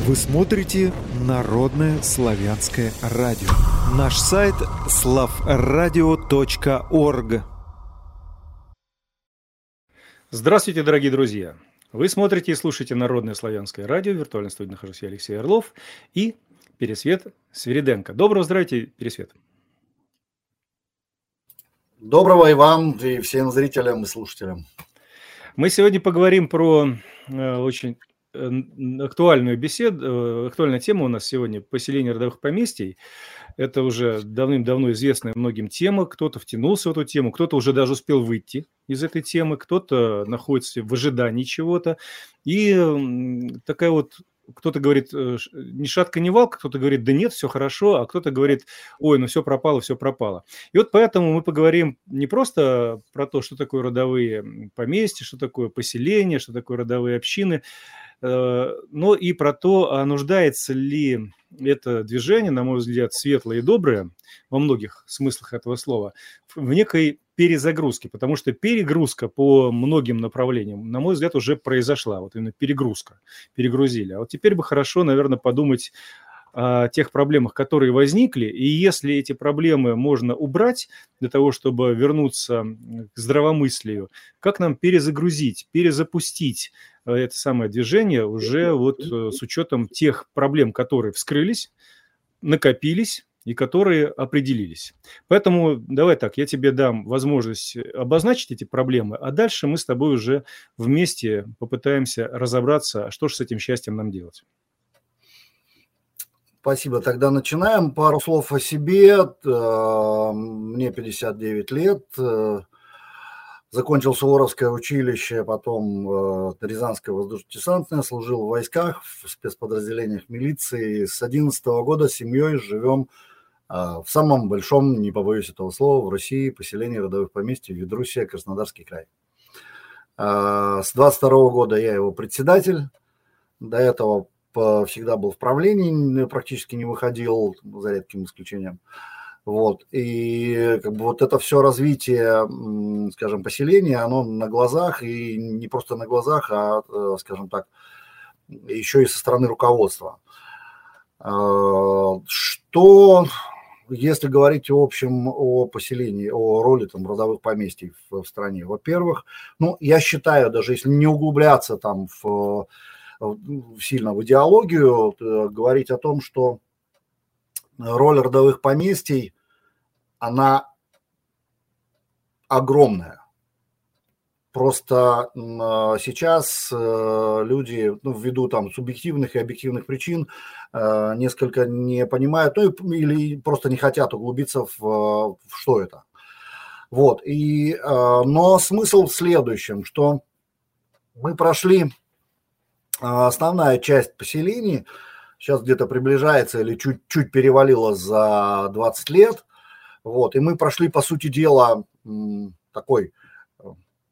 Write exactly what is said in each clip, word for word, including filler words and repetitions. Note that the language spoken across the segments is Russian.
Вы смотрите Народное славянское радио. Наш сайт славрадио точка орг. Здравствуйте, дорогие друзья! Вы смотрите и слушаете Народное славянское радио. В виртуальной студии нахожусь я, Алексей Орлов и Пересвет Свириденко. Доброго здравия, Пересвет! Доброго и вам, и всем зрителям и слушателям. Мы сегодня поговорим про э, очень э, актуальную беседу, э, актуальная тема у нас сегодня – поселение родовых поместий. Это уже давным-давно известная многим тема. Кто-то втянулся в эту тему, кто-то уже даже успел выйти из этой темы, кто-то находится в ожидании чего-то. И м, такая вот, кто-то говорит, э, ш- ни шатка, ни валка, кто-то говорит, да нет, все хорошо, а кто-то говорит, ой, ну все пропало, все пропало. И вот поэтому мы поговорим не просто про то, что такое родовые м, поместья, что такое поселение, что такое родовые общины, э, но и про то, а нуждается ли это движение, на мой взгляд, светлое и доброе, во многих смыслах этого слова, в в некой перезагрузке, потому что перегрузка по многим направлениям, на мой взгляд, уже произошла, вот именно перегрузка, перегрузили. А вот теперь бы хорошо, наверное, подумать о тех проблемах, которые возникли, и если эти проблемы можно убрать для того, чтобы вернуться м, к здравомыслию, как нам перезагрузить, перезапустить э, это самое движение уже вот э, с учетом тех проблем, которые вскрылись, накопились и которые определились. Поэтому давай так, я тебе дам возможность обозначить эти проблемы, а дальше мы с тобой уже вместе попытаемся разобраться, что же с этим счастьем нам делать. Спасибо. Тогда начинаем. Пару слов о себе. Э, Мне пятьдесят девять лет. Э, Закончил Суворовское училище, потом э, Рязанское воздушно-десантное, служил в войсках, в спецподразделениях милиции. С одиннадцатого года с семьей живем э, в самом большом, не побоюсь этого слова, в России поселении родовых поместий Ведрусия, Краснодарский край. Э, С двадцать второго года я его председатель. До этого по- всегда был в правлении, н- практически не выходил, за редким исключением. Вот. И как бы вот это все развитие, м, скажем, поселения, оно на глазах, и не просто на глазах, а, э, скажем так, еще и со стороны руководства. А, Что, если говорить в общем о поселении, о роли там родовых поместий в, в стране? Во-первых, ну, я считаю, даже если не углубляться там в, в- сильно в идеологию, э, говорить о том, что роль родовых поместий, она огромная. Просто м, а, сейчас э, люди, ну, ввиду там субъективных и объективных причин, э, несколько не понимают, ну, и п- или просто не хотят углубиться в, э, в что это. Вот. И, э, но смысл в следующем, что мы прошли, э, основная часть поселений, сейчас где-то приближается или чуть-чуть перевалила за двадцать лет, вот, и мы прошли, по сути дела, м, такой э,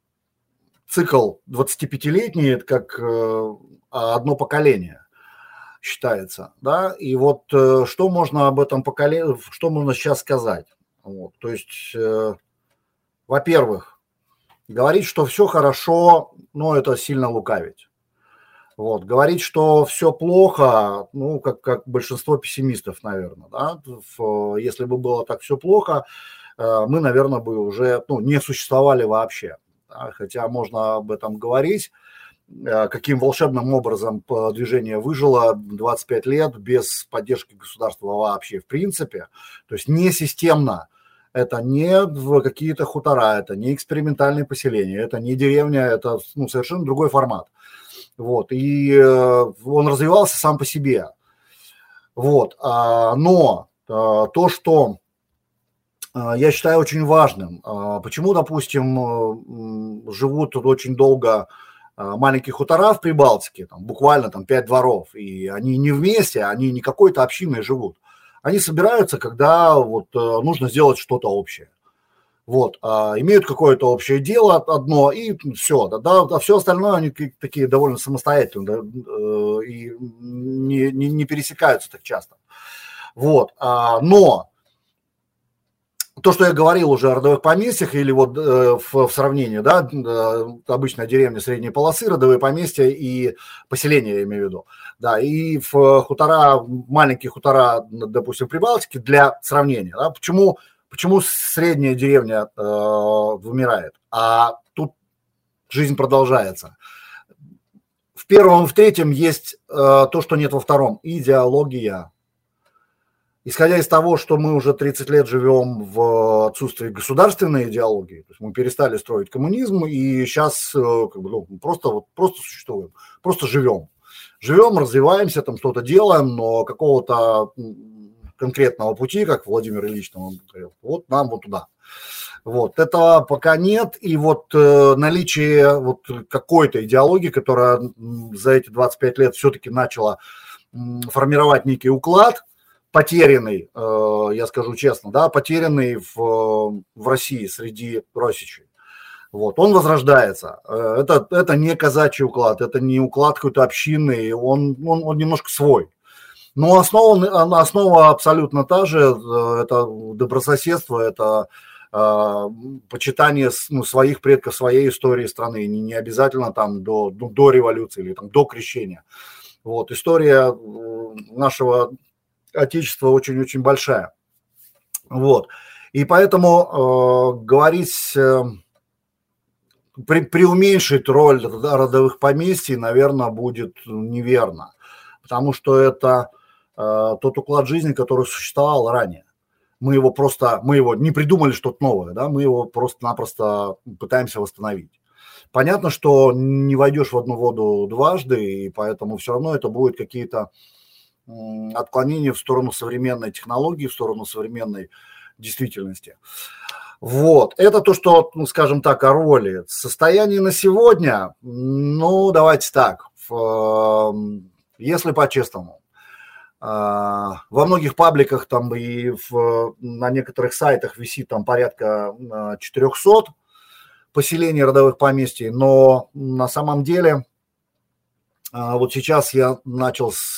цикл двадцатипятилетний, это как э, одно поколение считается, да, и вот э, что можно об этом поколении, что можно сейчас сказать, вот, то есть, э, во-первых, говорить, что все хорошо, ну, это сильно лукавить, вот, говорить, что все плохо, ну, как, как большинство пессимистов, наверное, да, в- если бы было так все плохо, э, мы, наверное, бы уже, ну, не существовали вообще, да, хотя можно об этом говорить, э, каким волшебным образом п- движение выжило двадцать пять лет без поддержки государства вообще в принципе, то есть не системно, это не в какие-то хутора, это не экспериментальные поселения, это не деревня, это, ну, совершенно другой формат. Вот, и э, он развивался сам по себе. Вот, а, но а, то, что а, я считаю очень важным, а, почему, допустим, э, м, живут тут очень долго а, маленькие хутора в Прибалтике, там, буквально там пять дворов, и они не вместе, они не какой-то общиной живут. Они собираются, когда вот э, нужно сделать что-то общее. Вот, а, имеют какое-то общее дело одно, и все, да, да, а все остальное они ки- такие довольно самостоятельные, да, э, и не, не, не пересекаются так часто. Вот, а, но то, что я говорил уже о родовых поместьях, или вот э, в, в сравнении, да, э, обычная деревня средней полосы, родовые поместья и поселения, я имею в виду, да, и в хутора, маленькие хутора, допустим, в Прибалтике, для сравнения, да, почему, почему средняя деревня э, вымирает, а тут жизнь продолжается. В первом и в третьем есть э, то, что нет во втором, идеология. Исходя из того, что мы уже тридцать лет живем в отсутствии государственной идеологии, то есть мы перестали строить коммунизм и сейчас как бы, ну, просто, вот, просто существуем, просто живем. Живем, развиваемся, там что-то делаем, но какого-то конкретного пути, как Владимир Ильич там говорил, вот нам вот туда. Вот, этого пока нет, и вот э, наличие вот какой-то идеологии, которая за эти двадцать пять лет все-таки начала э, формировать некий уклад, потерянный, я скажу честно, да, потерянный в, в России среди росичей. Вот, он возрождается. Это, это не казачий уклад, это не уклад какой-то общинный, он, он, он немножко свой. Но основа, основа абсолютно та же, это добрососедство, это э, почитание ну, своих предков, своей истории страны, не, не обязательно там до, до, до революции или там, до крещения. Вот, история нашего Отечество очень-очень большая. Вот. И поэтому э, говорить, э, при, преуменьшить роль родовых поместий, наверное, будет неверно. Потому что это э, тот уклад жизни, который существовал ранее. Мы его просто, мы его не придумали что-то новое, да, мы его просто-напросто пытаемся восстановить. Понятно, что не войдешь в одну воду дважды, и поэтому все равно это будут какие-то отклонение в сторону современной технологии, в сторону современной действительности. Вот. Это то, что, ну, скажем так, о роли. Состояние на сегодня, ну, давайте так, в, если по-честному, во многих пабликах там и в, на некоторых сайтах висит там порядка четырехсот поселений родовых поместий, но на самом деле... Вот сейчас я начал с,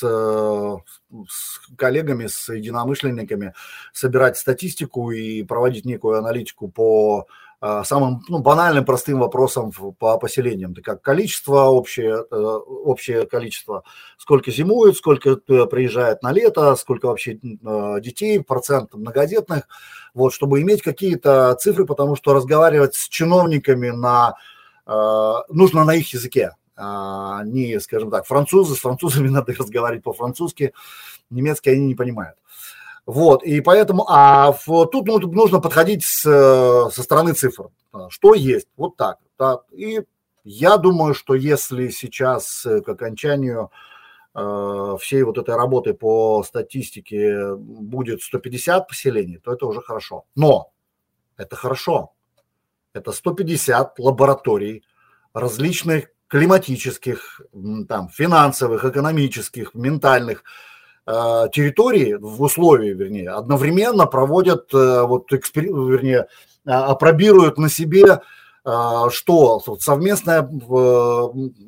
с коллегами, с единомышленниками собирать статистику и проводить некую аналитику по самым ну, банальным, простым вопросам по поселениям. Это как количество, общее, общее количество, сколько зимует, сколько приезжает на лето, сколько вообще детей, процент многодетных, вот, чтобы иметь какие-то цифры, потому что разговаривать с чиновниками на, нужно на их языке. Не, скажем так, французы, с французами надо разговаривать по-французски, немецкий они не понимают. Вот, и поэтому, а в, тут нужно подходить с, со стороны цифр, что есть, вот так. Да. И я думаю, что если сейчас к окончанию э, всей вот этой работы по статистике будет сто пятьдесят поселений, то это уже хорошо. Но это хорошо, это сто пятьдесят лабораторий различных климатических, там, финансовых, экономических, ментальных э, территорий в условии, вернее, одновременно проводят, э, вот, экспер... вернее, э, апробируют на себе, э, что совместное э,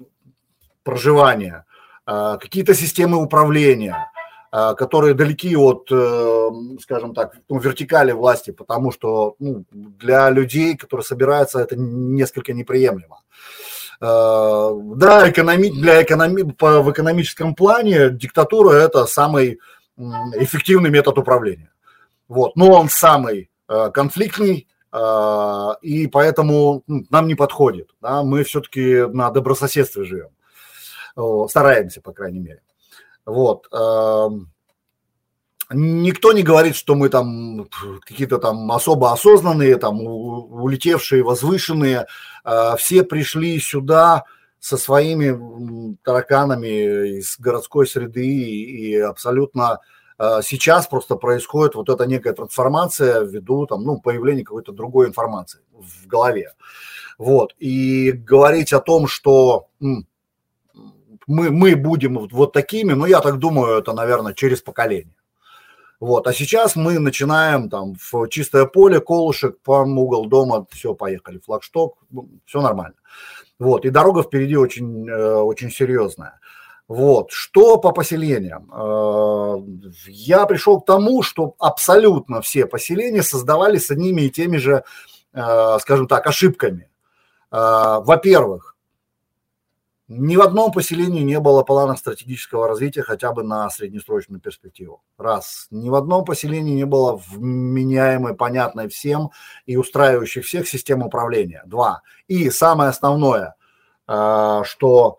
проживание, э, какие-то системы управления, э, которые далеки от, э, скажем так, ну, вертикали власти, потому что ну, для людей, которые собираются, это несколько неприемлемо. Да, экономи, для экономи, по, в экономическом плане диктатура – это самый эффективный метод управления. Вот. Но он самый э, конфликтный, э, и поэтому ну, нам не подходит. Да? Мы все-таки на добрососедстве живем. Э, стараемся, по крайней мере. Вот. Э, никто не говорит, что мы там какие-то там особо осознанные, там улетевшие, возвышенные. Все пришли сюда со своими тараканами из городской среды, и абсолютно сейчас просто происходит вот эта некая трансформация ввиду там, ну, появления какой-то другой информации в голове. Вот. И говорить о том, что мы, мы будем вот такими, ну, я так думаю, это, наверное, через поколение. Вот, а сейчас мы начинаем там в чистое поле, колышек, по угол дома, все, поехали, флагшток, все нормально. Вот, и дорога впереди очень, очень серьезная. Вот. Что по поселениям? Я пришел к тому, что абсолютно все поселения создавались с одними и теми же, скажем так, ошибками. Во-первых, ни в одном поселении не было плана стратегического развития хотя бы на среднесрочную перспективу. Раз. Ни в одном поселении не было вменяемой, понятной всем и устраивающей всех систем управления. Два. И самое основное, что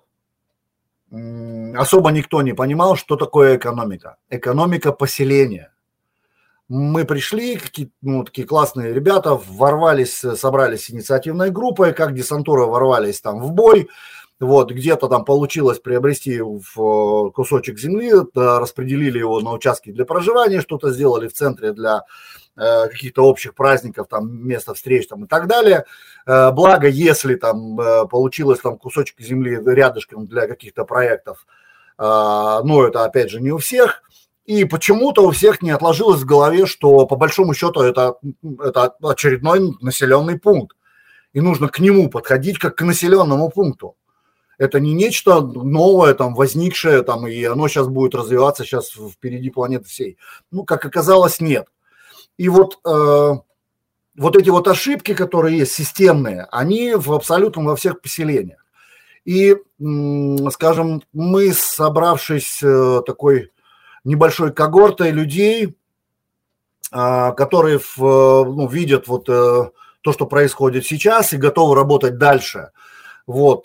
особо никто не понимал, что такое экономика. Экономика поселения. Мы пришли, какие, ну, такие классные ребята, ворвались, собрались инициативной группой, как десантура ворвались там в бой. Вот, где-то там получилось приобрести в кусочек земли, распределили его на участки для проживания, что-то сделали в центре для э, каких-то общих праздников, там, место встреч там, и так далее. Э, благо, если там э, получилось там кусочек земли рядышком для каких-то проектов, э, но это, опять же, не у всех. И почему-то у всех не отложилось в голове, что по большому счету это, это очередной населенный пункт. И нужно к нему подходить как к населенному пункту. Это не нечто новое, там, возникшее, там, и оно сейчас будет развиваться сейчас впереди планеты всей. Ну, как оказалось, нет. И вот, э, вот эти вот ошибки, которые есть, системные, они в абсолютно во всех поселениях. И, м, скажем, мы, собравшись э, такой небольшой когортой людей, э, которые в, ну, видят вот э, то, что происходит сейчас, и готовы работать дальше, вот,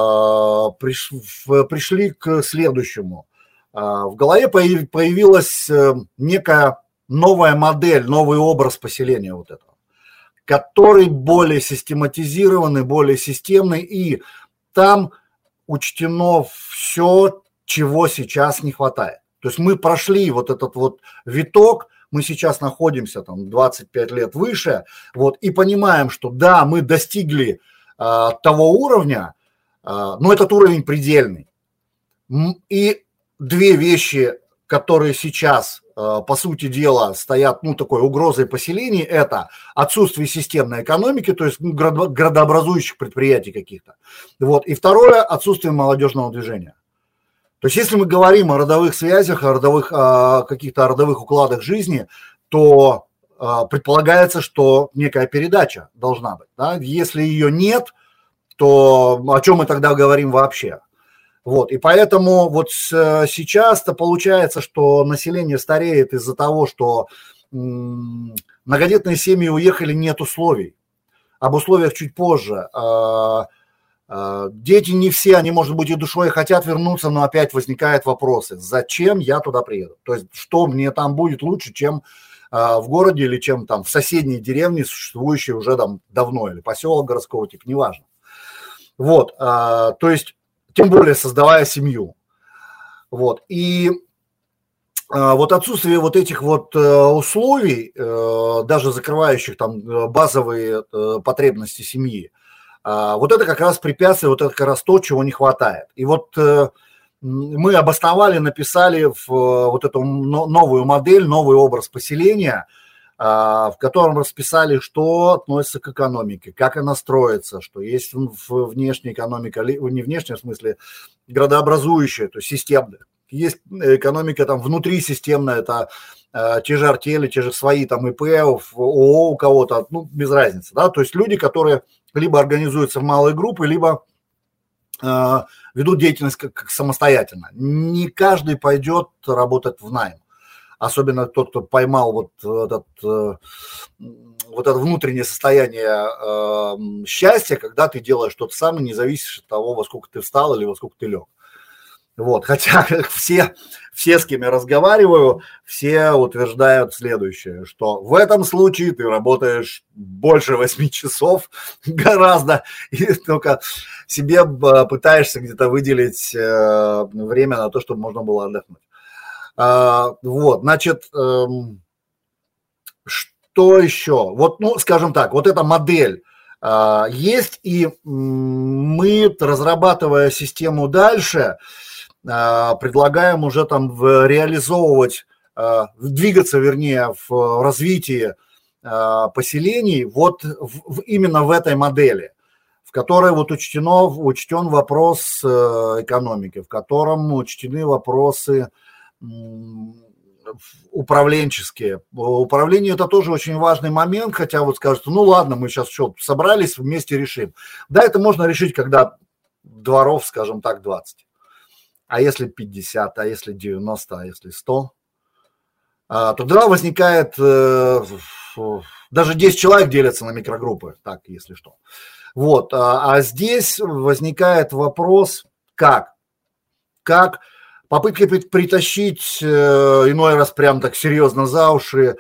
пришли к следующему. В голове появилась некая новая модель, новый образ поселения вот этого, который более систематизированный, более системный, и там учтено все, чего сейчас не хватает. То есть мы прошли вот этот вот виток, мы сейчас находимся там двадцать пять лет выше, вот, и понимаем, что да, мы достигли того уровня, но этот уровень предельный. И две вещи, которые сейчас, по сути дела, стоят, ну, такой угрозой поселений, это отсутствие системной экономики, то есть, ну, градообразующих предприятий каких-то. Вот. И второе, отсутствие молодежного движения. То есть, если мы говорим о родовых связях, о родовых, о каких-то родовых укладах жизни, то предполагается, что некая передача должна быть. Да? Если ее нет, то о чем мы тогда говорим вообще? Вот. И поэтому вот сейчас-то получается, что население стареет из-за того, что м- многодетные семьи уехали, нет условий. Об условиях чуть позже. Дети не все, они, может быть, и душой хотят вернуться, но опять возникают вопросы. Зачем я туда приеду? То есть, что мне там будет лучше, чем в городе или чем там в соседней деревне, существующей уже там давно, или поселок городского типа, неважно. Вот, то есть, тем более создавая семью. Вот, и вот отсутствие вот этих вот условий, даже закрывающих там базовые потребности семьи, вот это как раз препятствие, вот это как раз то, чего не хватает. И вот мы обосновали, написали в вот эту новую модель, новый образ поселения, в котором расписали, что относится к экономике, как она строится, что есть внешняя экономика, не внешняя в смысле градообразующая, то есть системная. Есть экономика там внутрисистемная, это те же артели, те же свои там ИП, ООО у кого-то, ну, без разницы, да, то есть люди, которые либо организуются в малые группы, либо э, ведут деятельность как, как самостоятельно. Не каждый пойдет работать в найм. Особенно тот, кто поймал вот этот, э, вот это внутреннее состояние э, счастья, когда ты делаешь что-то сам и не зависишь от того, во сколько ты встал или во сколько ты лег. Вот, хотя все, все, с кем я разговариваю, все утверждают следующее, что в этом случае ты работаешь больше восьми часов гораздо, и только себе пытаешься где-то выделить время на то, чтобы можно было отдохнуть. Вот, значит, что еще? Вот, ну, скажем так, вот эта модель есть, и мы, разрабатывая систему дальше, предлагаем уже там реализовывать, двигаться, вернее, в развитии поселений вот в, именно в этой модели, в которой вот учтено, учтен вопрос экономики, в котором учтены вопросы управленческие. Управление – это тоже очень важный момент, хотя вот скажут, ну ладно, мы сейчас что, собрались, вместе решим. Да, это можно решить, когда дворов, скажем так, двадцать. А если пятьдесят, а если девяносто, а если сто? Тогда возникает, даже десять человек делятся на микрогруппы, так, если что. Вот, а здесь возникает вопрос, как? Как попытки притащить иной раз прям так серьезно за уши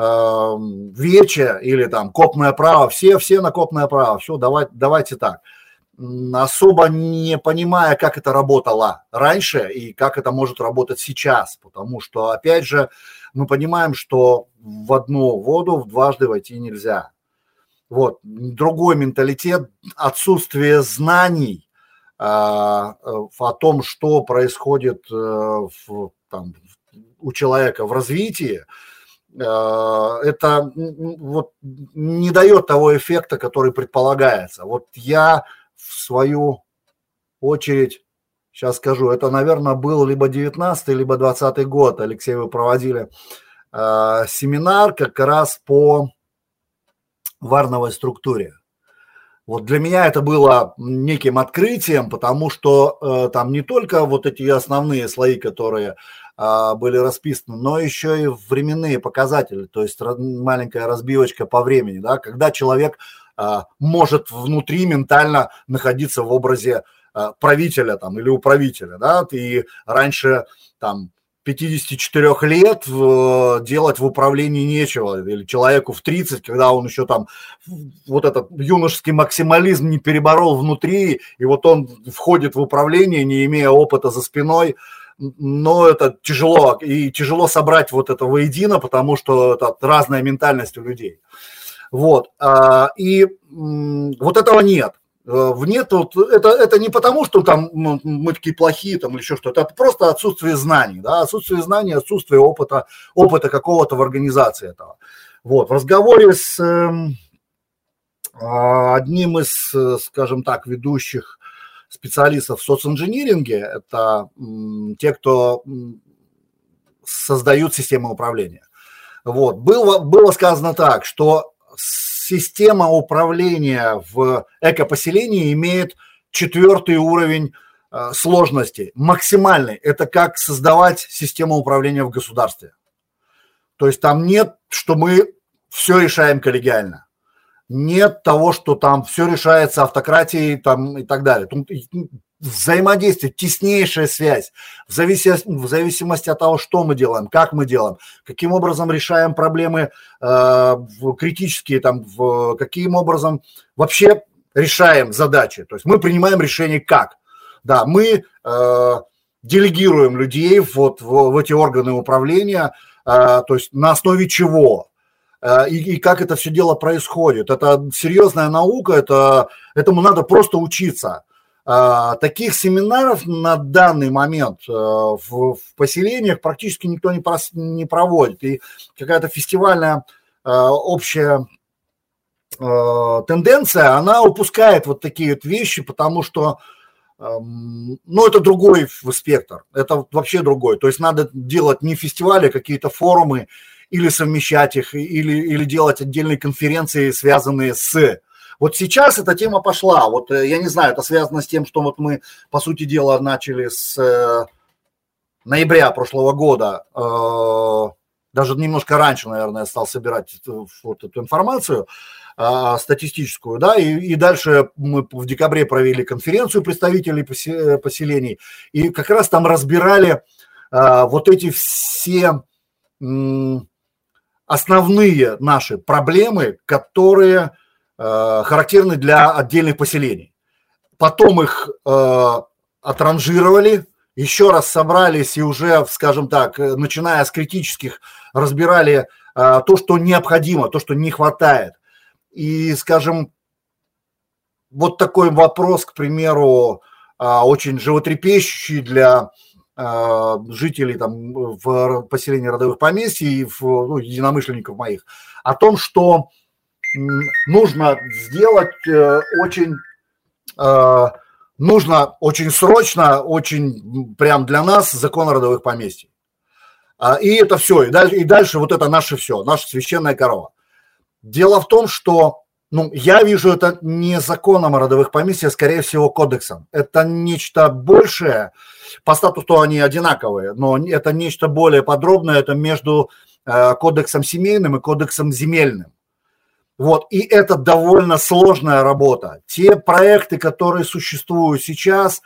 вече или там копное право, все, все на копное право, все, давайте, давайте так. Особо не понимая, как это работало раньше и как это может работать сейчас, потому что, опять же, мы понимаем, что в одну воду дважды войти нельзя. Вот, другой менталитет, отсутствие знаний а, о том, что происходит а, в, там, у человека в развитии, а, это вот, не дает того эффекта, который предполагается. Вот я в свою очередь, сейчас скажу, это, наверное, был либо девятнадцатый, либо двадцатый год, Алексей, вы проводили э, семинар как раз по варновой структуре. Вот для меня это было неким открытием, потому что э, там не только вот эти основные слои, которые э, были расписаны, но еще и временные показатели, то есть маленькая разбивочка по времени, да, когда человек э, может внутри ментально находиться в образе э, правителя там, или управителя, да, и раньше там пятидесяти четырёх лет в, делать в управлении нечего, или человеку в тридцать, когда он еще там вот этот юношеский максимализм не переборол внутри, и вот он входит в управление, не имея опыта за спиной, но это тяжело, и тяжело собрать вот это воедино, потому что это разная ментальность у людей. Вот, и вот этого нет. Нет, вот это, это не потому, что там мы такие плохие там, или еще что-то, это просто отсутствие знаний, да, отсутствие знаний, отсутствие опыта, опыта какого-то в организации этого. Вот, в разговоре с э, одним из, скажем так, ведущих специалистов в социнжиниринге, это м, те, кто м, создают системы управления, вот, было, было сказано так, что система управления в экопоселении имеет четвертый уровень э, сложности, максимальный. Это как создавать систему управления в государстве. То есть там нет, что мы все решаем коллегиально. Нет того, что там все решается автократией там, и так далее. Тут взаимодействие, теснейшая связь, в зависимости, в зависимости от того, что мы делаем, как мы делаем, каким образом решаем проблемы э, критические, там, в, каким образом вообще решаем задачи. То есть мы принимаем решение как. Да, мы э, делегируем людей вот, в, в эти органы управления, э, то есть на основе чего. И, и как это все дело происходит. Это серьезная наука, это, этому надо просто учиться. Таких семинаров на данный момент в, в поселениях практически никто не, прос, не проводит. И какая-то фестивальная общая тенденция, она упускает вот такие вот вещи, потому что ну, это другой спектр, это вообще другой. То есть надо делать не фестивали, а какие-то форумы, или совмещать их, или, или делать отдельные конференции, связанные с... Вот сейчас эта тема пошла, вот я не знаю, это связано с тем, что вот мы, по сути дела, начали с э, ноября прошлого года, э, даже немножко раньше, наверное, я стал собирать вот эту информацию э, статистическую, да, и, и дальше мы в декабре провели конференцию представителей поселений, и как раз там разбирали э, вот эти все э, основные наши проблемы, которые... характерны для отдельных поселений. Потом их э, отранжировали, еще раз собрались и уже, скажем так, начиная с критических, разбирали э, то, что необходимо, то, что не хватает. И, скажем, вот такой вопрос, к примеру, э, очень животрепещущий для э, жителей там, в поселении родовых поместий и в, ну, единомышленников моих, о том, что нужно сделать э, очень э, нужно очень срочно, очень прям для нас закон о родовых поместьях. А, и это все, и дальше, и дальше вот это наше все, наша священная корова. Дело в том, что ну, я вижу это не законом о родовых поместьях, а скорее всего кодексом. Это нечто большее, по статусу они одинаковые, но это нечто более подробное, это между э, кодексом семейным и кодексом земельным. Вот, и это довольно сложная работа. Те проекты, которые существуют сейчас,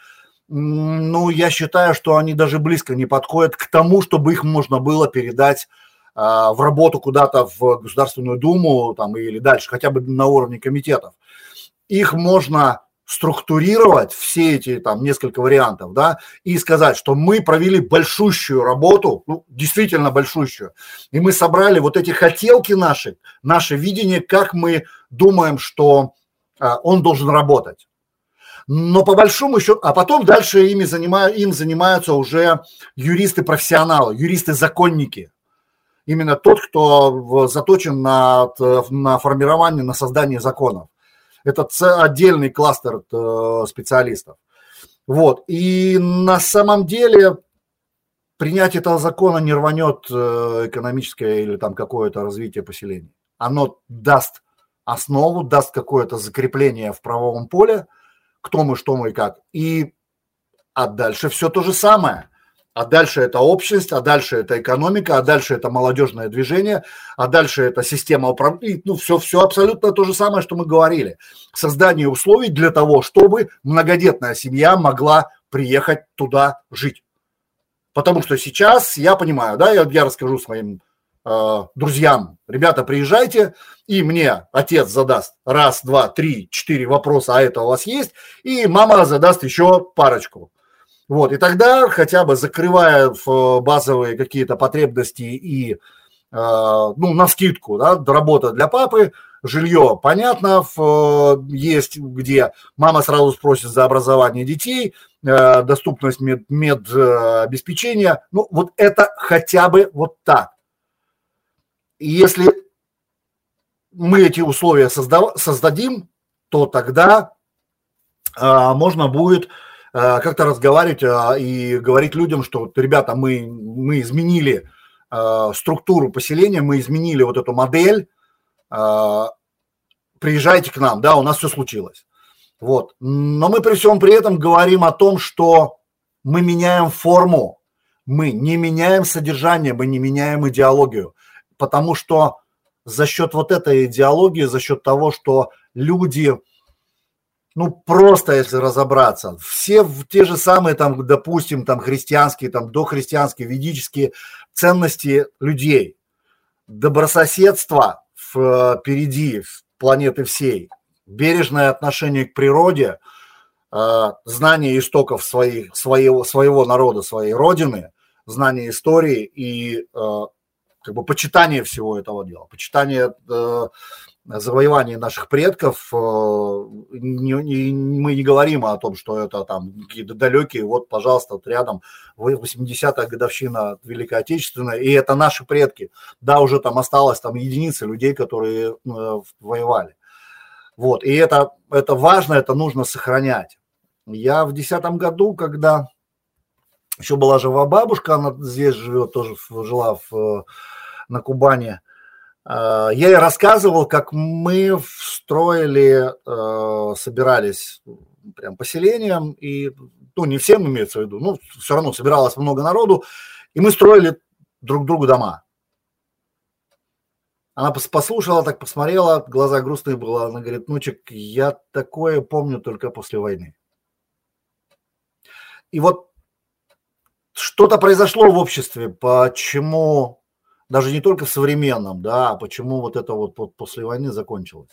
ну, я считаю, что они даже близко не подходят к тому, чтобы их можно было передать а, в работу куда-то в Государственную Думу там, или дальше, хотя бы на уровне комитетов. Их можно структурировать, все эти там несколько вариантов, да, и сказать, что мы провели большущую работу, ну, действительно большущую, и мы собрали вот эти хотелки наши, наше видение, как мы думаем, что а, он должен работать. Но по большому счету, а потом дальше ими занимают, им занимаются уже юристы-профессионалы, юристы-законники. Именно тот, кто заточен на, на формирование, на создание законов. Это отдельный кластер специалистов. Вот. И на самом деле принятие этого закона не рванет экономическое или там какое-то развитие поселений. Оно даст основу, даст какое-то закрепление в правовом поле, кто мы, что мы и как. И а дальше все то же самое. А дальше это общность, а дальше это экономика, а дальше это молодежное движение, а дальше это система управления. Ну, все, все абсолютно то же самое, что мы говорили. Создание условий для того, чтобы многодетная семья могла приехать туда жить. Потому что сейчас, я понимаю, да, я, я расскажу своим э, друзьям, ребята, приезжайте, и мне отец задаст раз, два, три, четыре вопроса, а это у вас есть, и мама задаст еще парочку. Вот, и тогда, хотя бы закрывая базовые какие-то потребности и, э, ну, навскидку, да, работа для папы, жилье, понятно, в, есть, где мама сразу спросит за образование детей, э, доступность мед, медобеспечения, ну, вот это хотя бы вот так. И если мы эти условия создав, создадим, то тогда э, можно будет как-то разговаривать и говорить людям, что, ребята, мы, мы изменили э, структуру поселения, мы изменили вот эту модель, э, приезжайте к нам, да, у нас все случилось. Вот. Но мы при всем при этом говорим о том, что мы меняем форму, мы не меняем содержание, мы не меняем идеологию, потому что за счет вот этой идеологии, за счет того, что люди... Ну, просто если разобраться, все те же самые, там, допустим, там, христианские, там, дохристианские, ведические ценности людей, добрососедство впереди планеты всей, бережное отношение к природе, знание истоков своих, своего, своего народа, своей родины, знание истории и как бы почитание всего этого дела, почитание завоевания наших предков, не, не, мы не говорим о том, что это там какие-то далекие, вот, пожалуйста, вот рядом восьмидесятая годовщина Великой Отечественной, и это наши предки. Да, уже там осталось там единицы людей, которые э, воевали. Вот, и это, это важно, это нужно сохранять. Я в десятом году, когда еще была жива бабушка, она здесь живет, тоже жила в, на Кубани, я ей рассказывал, как мы строили, собирались прям поселением, и, ну, не всем имеется в виду, ну, все равно собиралось много народу, и мы строили друг другу дома. Она послушала, так посмотрела, глаза грустные были, она говорит, внучек, я такое помню только после войны. И вот что-то произошло в обществе, почему... Даже не только в современном, да, а почему вот это вот, вот после войны закончилось.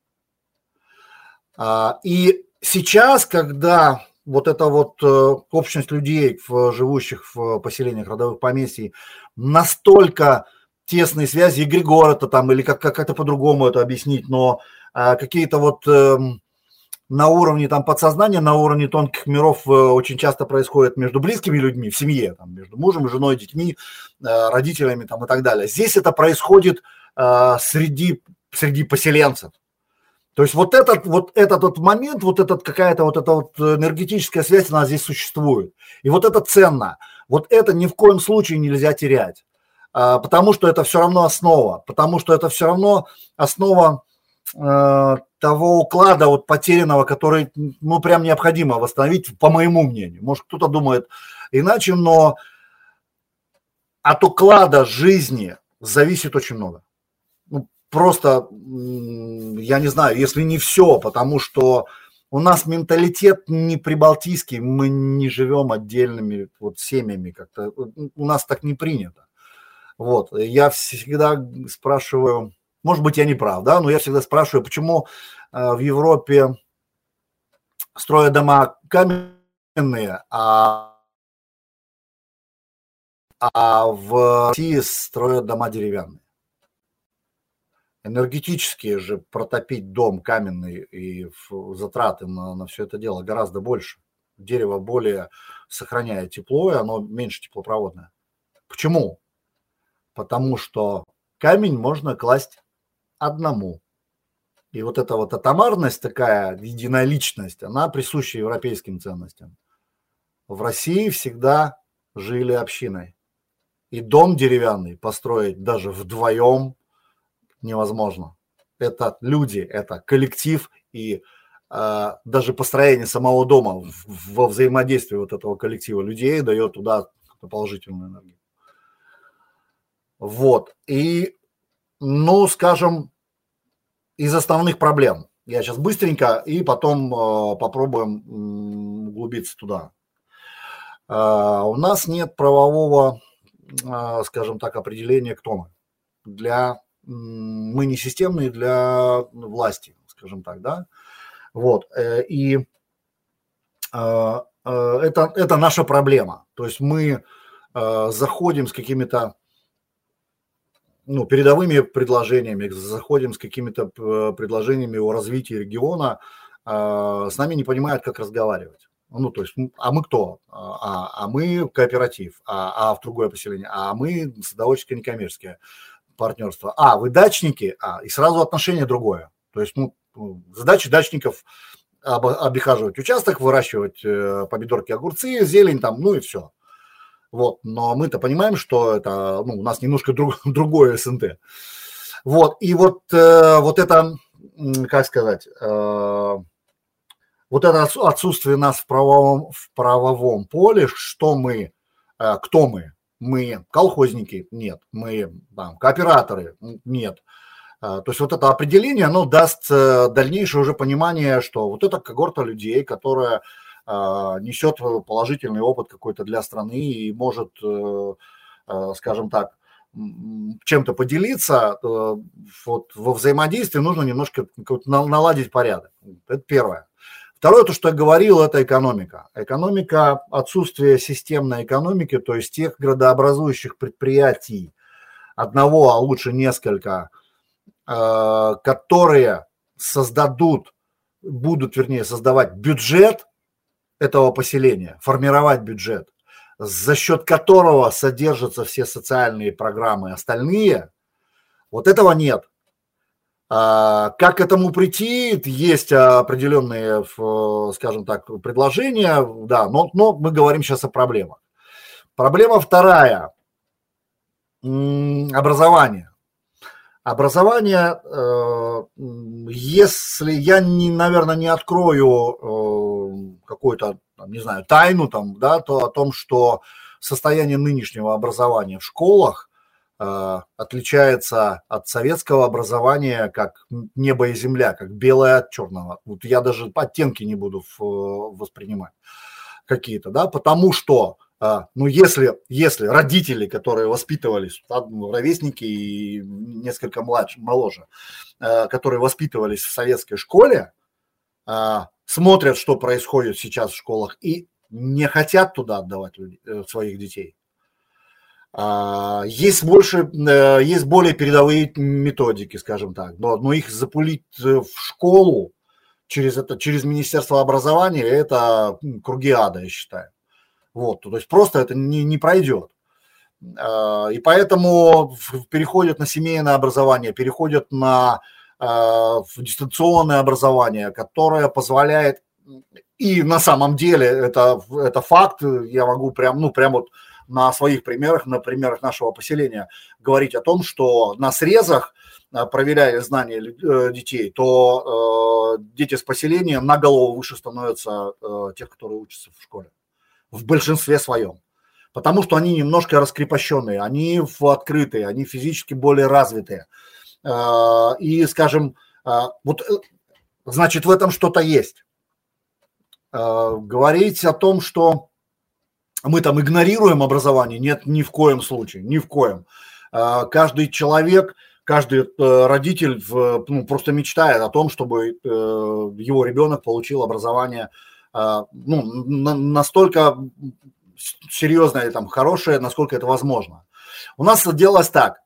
А, и сейчас, когда вот эта вот общность людей, живущих в поселениях родовых поместий, настолько тесные связи, Григор это там, или как, как это по-другому это объяснить, но а, какие-то вот э, на уровне там подсознания, на уровне тонких миров очень часто происходит между близкими людьми в семье, там, между мужем, женой, детьми, родителями там, и так далее. Здесь это происходит э, среди, среди поселенцев. То есть вот этот вот, этот вот момент, вот этот какая-то вот эта вот энергетическая связь, она здесь существует. И вот это ценно. Вот это ни в коем случае нельзя терять. Потому что это все равно основа. Потому что это все равно основа э, того уклада вот потерянного, который, ну, прям необходимо восстановить, по моему мнению. Может, кто-то думает иначе, но от уклада жизни зависит очень много. Ну, просто, я не знаю, если не все, потому что у нас менталитет не прибалтийский, мы не живем отдельными вот семьями как-то, у нас так не принято. Вот, я всегда спрашиваю, может быть, я не прав, да, но я всегда спрашиваю, почему в Европе строят дома каменные, а, а в России строят дома деревянные. Энергетически же протопить дом каменный и затраты на, на все это дело гораздо больше. Дерево более сохраняет тепло, и оно меньше теплопроводное. Почему? Потому что камень можно класть одному. И вот эта вот атомарность, такая единоличность, она присуща европейским ценностям. В России всегда жили общиной. И дом деревянный построить даже вдвоем невозможно. Это люди, это коллектив, и э, даже построение самого дома в, во взаимодействии вот этого коллектива людей дает туда положительную энергию. Вот, и, ну, скажем, из основных проблем. Я сейчас быстренько, и потом э, попробуем э, углубиться туда. Э, у нас нет правового, э, скажем так, определения, кто мы. Для, э, мы не системные для власти, скажем так, да. Вот, э, и э, э, это, это наша проблема. То есть мы э, заходим с какими-то, ну, передовыми предложениями, заходим с какими-то предложениями о развитии региона, с нами не понимают, как разговаривать. Ну, то есть, а мы кто? А, а мы кооператив, а, а в другое поселение, а мы садоводческое некоммерческое партнерство. А, вы дачники, а, и сразу отношение другое. То есть, ну, задача дачников обихаживать участок, выращивать помидорки, огурцы, зелень там, ну и все. Вот, но мы-то понимаем, что это, ну, у нас немножко друг, другое СНТ. Вот, и вот, э, вот это, как сказать, э, вот это отсутствие нас в правовом, в правовом поле, что мы, э, кто мы? Мы колхозники? Нет. Мы там, кооператоры? Нет. Э, то есть вот это определение, оно даст э, дальнейшее уже понимание, что вот это когорта людей, которая несет положительный опыт какой-то для страны и может, скажем так, чем-то поделиться. Вот во взаимодействии нужно немножко наладить порядок. Это первое. Второе, то, что я говорил, это экономика. Экономика, отсутствие системной экономики, то есть тех градообразующих предприятий, одного, а лучше несколько, которые создадут, будут, вернее, создавать бюджет этого поселения, формировать бюджет, за счет которого содержатся все социальные программы остальные, вот этого нет. Как к этому прийти? Есть определенные, скажем так, предложения, да, но, но мы говорим сейчас о проблемах. Проблема вторая – образование. Образование, если я, не, наверное, не открою какую-то, не знаю, тайну там, да, то о том, что состояние нынешнего образования в школах отличается от советского образования как небо и земля, как белое от черного. Вот я даже оттенки не буду воспринимать какие-то, да, потому что ну, если, если родители, которые воспитывались, ровесники и несколько младше, моложе, которые воспитывались в советской школе, смотрят, что происходит сейчас в школах и не хотят туда отдавать людей, своих детей. Есть больше, есть более передовые методики, скажем так, но, но их запулить в школу через это, через Министерство образования, это круги ада, я считаю. Вот, то есть просто это не, не пройдет. И поэтому переходят на семейное образование, переходят на дистанционное образование, которое позволяет, и на самом деле это, это факт, я могу прям, ну, прям вот на своих примерах, на примерах нашего поселения говорить о том, что на срезах, проверяя знания детей, то дети с поселения на голову выше становятся тех, которые учатся в школе, в большинстве своем. Потому что они немножко раскрепощенные, они открытые, они физически более развитые. И, скажем, вот, значит, в этом что-то есть. Говорить о том, что мы там игнорируем образование, нет, ни в коем случае, ни в коем. Каждый человек, каждый родитель ну, просто мечтает о том, чтобы его ребенок получил образование ну, настолько серьезное, там, хорошее, насколько это возможно. У нас делалось так.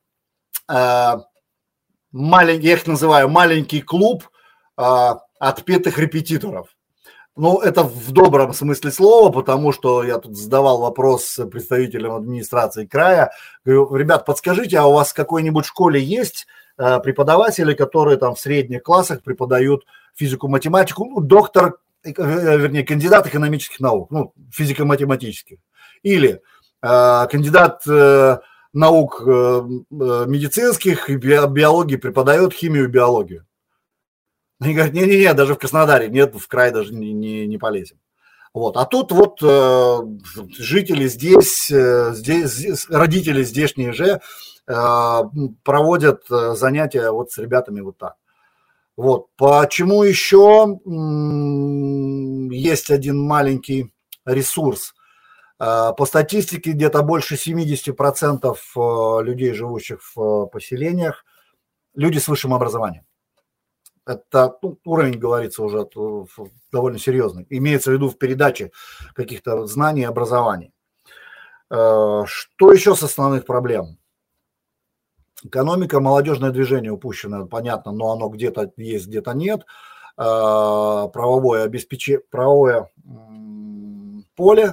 Маленький, я их называю маленький клуб отпетых репетиторов. Ну, это в добром смысле слова, потому что я тут задавал вопрос представителям администрации края. Говорю, ребят, подскажите, а у вас в какой-нибудь школе есть преподаватели, которые там в средних классах преподают физику, математику, ну, доктор, вернее, кандидат экономических наук, ну, физико-математических, или э, кандидат э, наук э, медицинских и биологии преподает химию и биологию. Они говорят, не-не-не, даже в Краснодаре нет, в край даже не, не, не полезем. Вот. А тут вот э, жители здесь, э, здесь, родители здешние же э, проводят занятия вот с ребятами вот так. Вот. Почему еще м- есть один маленький ресурс? Э, по статистике где-то больше семьдесят процентов людей, живущих в поселениях, люди с высшим образованием. Это ну, уровень, говорится, уже довольно серьезный. Имеется в виду в передаче каких-то знаний и образований. Что еще с основных проблем? Экономика, молодежное движение упущено, понятно, но оно где-то есть, где-то нет. Правовое обеспечение, правовое поле,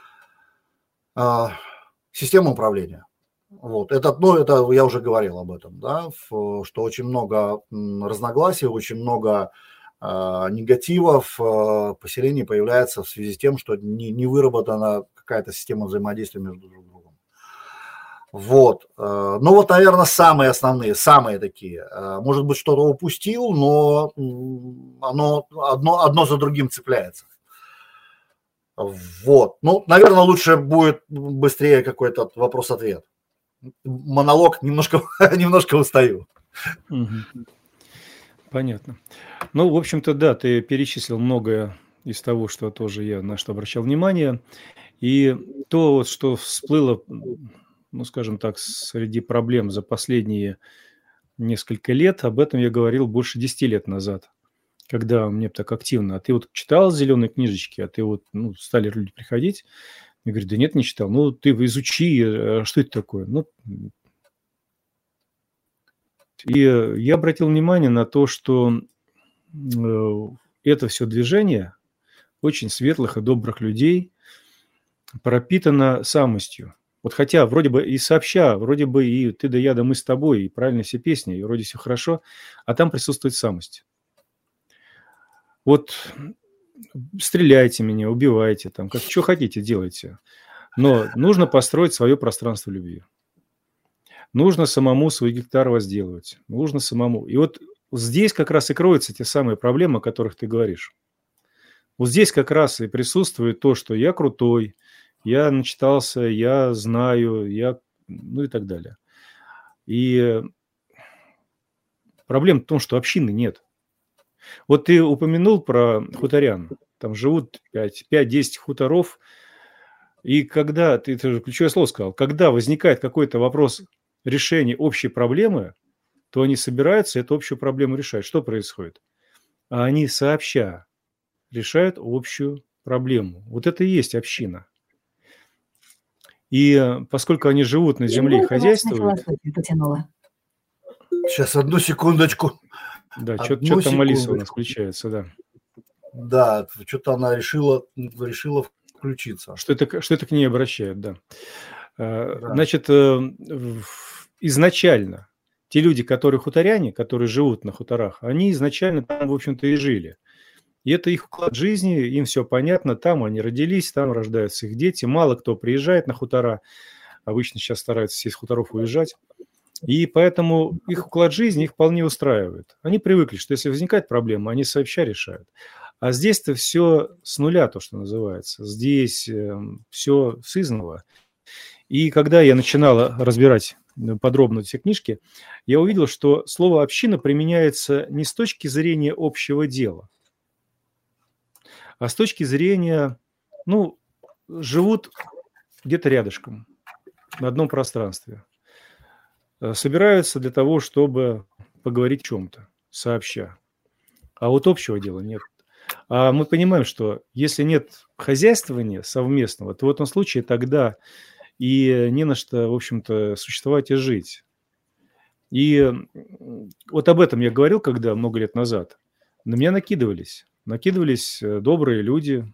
система управления. Вот. Это, ну, это я уже говорил об этом, да, что очень много разногласий, очень много э, негативов э, в поселении появляется в связи с тем, что не, не выработана какая-то система взаимодействия между друг другом. Вот. Э, ну вот, наверное, самые основные, самые такие. Э, может быть, что-то упустил, но оно одно, одно за другим цепляется. Вот. Ну, наверное, лучше будет быстрее какой-то вопрос-ответ. Монолог, немножко, немножко устаю. Угу. Понятно. Ну, в общем-то, да, ты перечислил многое из того, что тоже я на что обращал внимание. И то, что всплыло, ну, скажем так, среди проблем за последние несколько лет, об этом я говорил больше десяти лет назад, когда мне так активно. А ты вот читал зеленые книжечки, а ты вот, ну, стали люди приходить. Я говорю, да нет, не читал. Ну, ты изучи, что это такое. Ну, и я обратил внимание на то, что это все движение очень светлых и добрых людей пропитано самостью. Вот хотя вроде бы и сообща, вроде бы и ты да я да мы с тобой, и правильно все песни, и вроде все хорошо, а там присутствует самость. Вот стреляйте меня, убивайте, там, как, что хотите, делайте. Но нужно построить свое пространство любви. Нужно самому свой гектар возделывать. Нужно самому. И вот здесь как раз и кроются те самые проблемы, о которых ты говоришь. Вот здесь как раз и присутствует то, что я крутой, я начитался, я знаю, я, ну и так далее. И проблема в том, что общины нет. Вот ты упомянул про хуторян. Там живут пять-десять хуторов. И когда, ты, ты же ключевое слово сказал, когда возникает какой-то вопрос решения общей проблемы, то они собираются эту общую проблему решать. Что происходит? А они сообща решают общую проблему. Вот это и есть община. И поскольку они живут на земле и хозяйствуют... Сейчас, одну секундочку. Да, что-то там Алиса у нас включается, да. Да, что-то она решила, решила включиться. Что это, что это к ней обращает, да. да. Значит, изначально те люди, которые хуторяне, которые живут на хуторах, они изначально там, в общем-то, и жили. И это их уклад жизни, им все понятно, там они родились, там рождаются их дети. Мало кто приезжает на хутора, обычно сейчас стараются все из хуторов уезжать. И поэтому их уклад жизни их вполне устраивает. Они привыкли, что если возникает проблема, они сообща решают. А здесь-то все с нуля, то, что называется. Здесь э, все с изного. И когда я начинал разбирать подробно все книжки, я увидел, что слово «община» применяется не с точки зрения общего дела, а с точки зрения, ну, живут где-то рядышком, на одном пространстве. Собираются для того, чтобы поговорить о чем-то сообща. А вот общего дела нет. А мы понимаем, что если нет хозяйствования совместного, то в этом случае тогда и не на что, в общем-то, существовать и жить. И вот об этом я говорил, когда много лет назад. На меня накидывались. Накидывались добрые люди.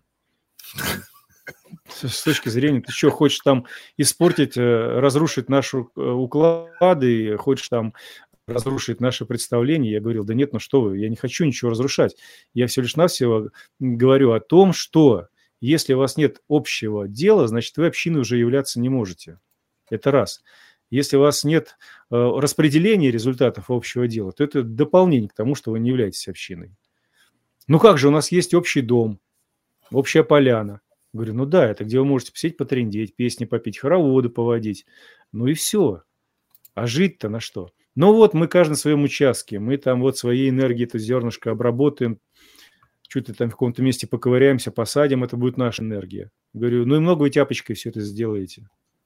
С точки зрения, ты что, хочешь там испортить, разрушить наши уклады, хочешь там разрушить наше представление? Я говорил, да нет, ну что вы, я не хочу ничего разрушать. Я всего лишь навсего говорю о том, что если у вас нет общего дела, значит, вы общиной уже являться не можете. Это раз. Если у вас нет распределения результатов общего дела, то это дополнение к тому, что вы не являетесь общиной. Ну как же, у нас есть общий дом, общая поляна. Говорю, ну да, это где вы можете посидеть, потрындеть, песни попеть, хороводы поводить. Ну и все. А жить-то на что? Ну вот мы каждый на своем участке, мы там вот своей энергией это зернышко обработаем, чуть-то там в каком-то месте поковыряемся, посадим, это будет наша энергия. Говорю, ну и много вы тяпочкой все это сделаете.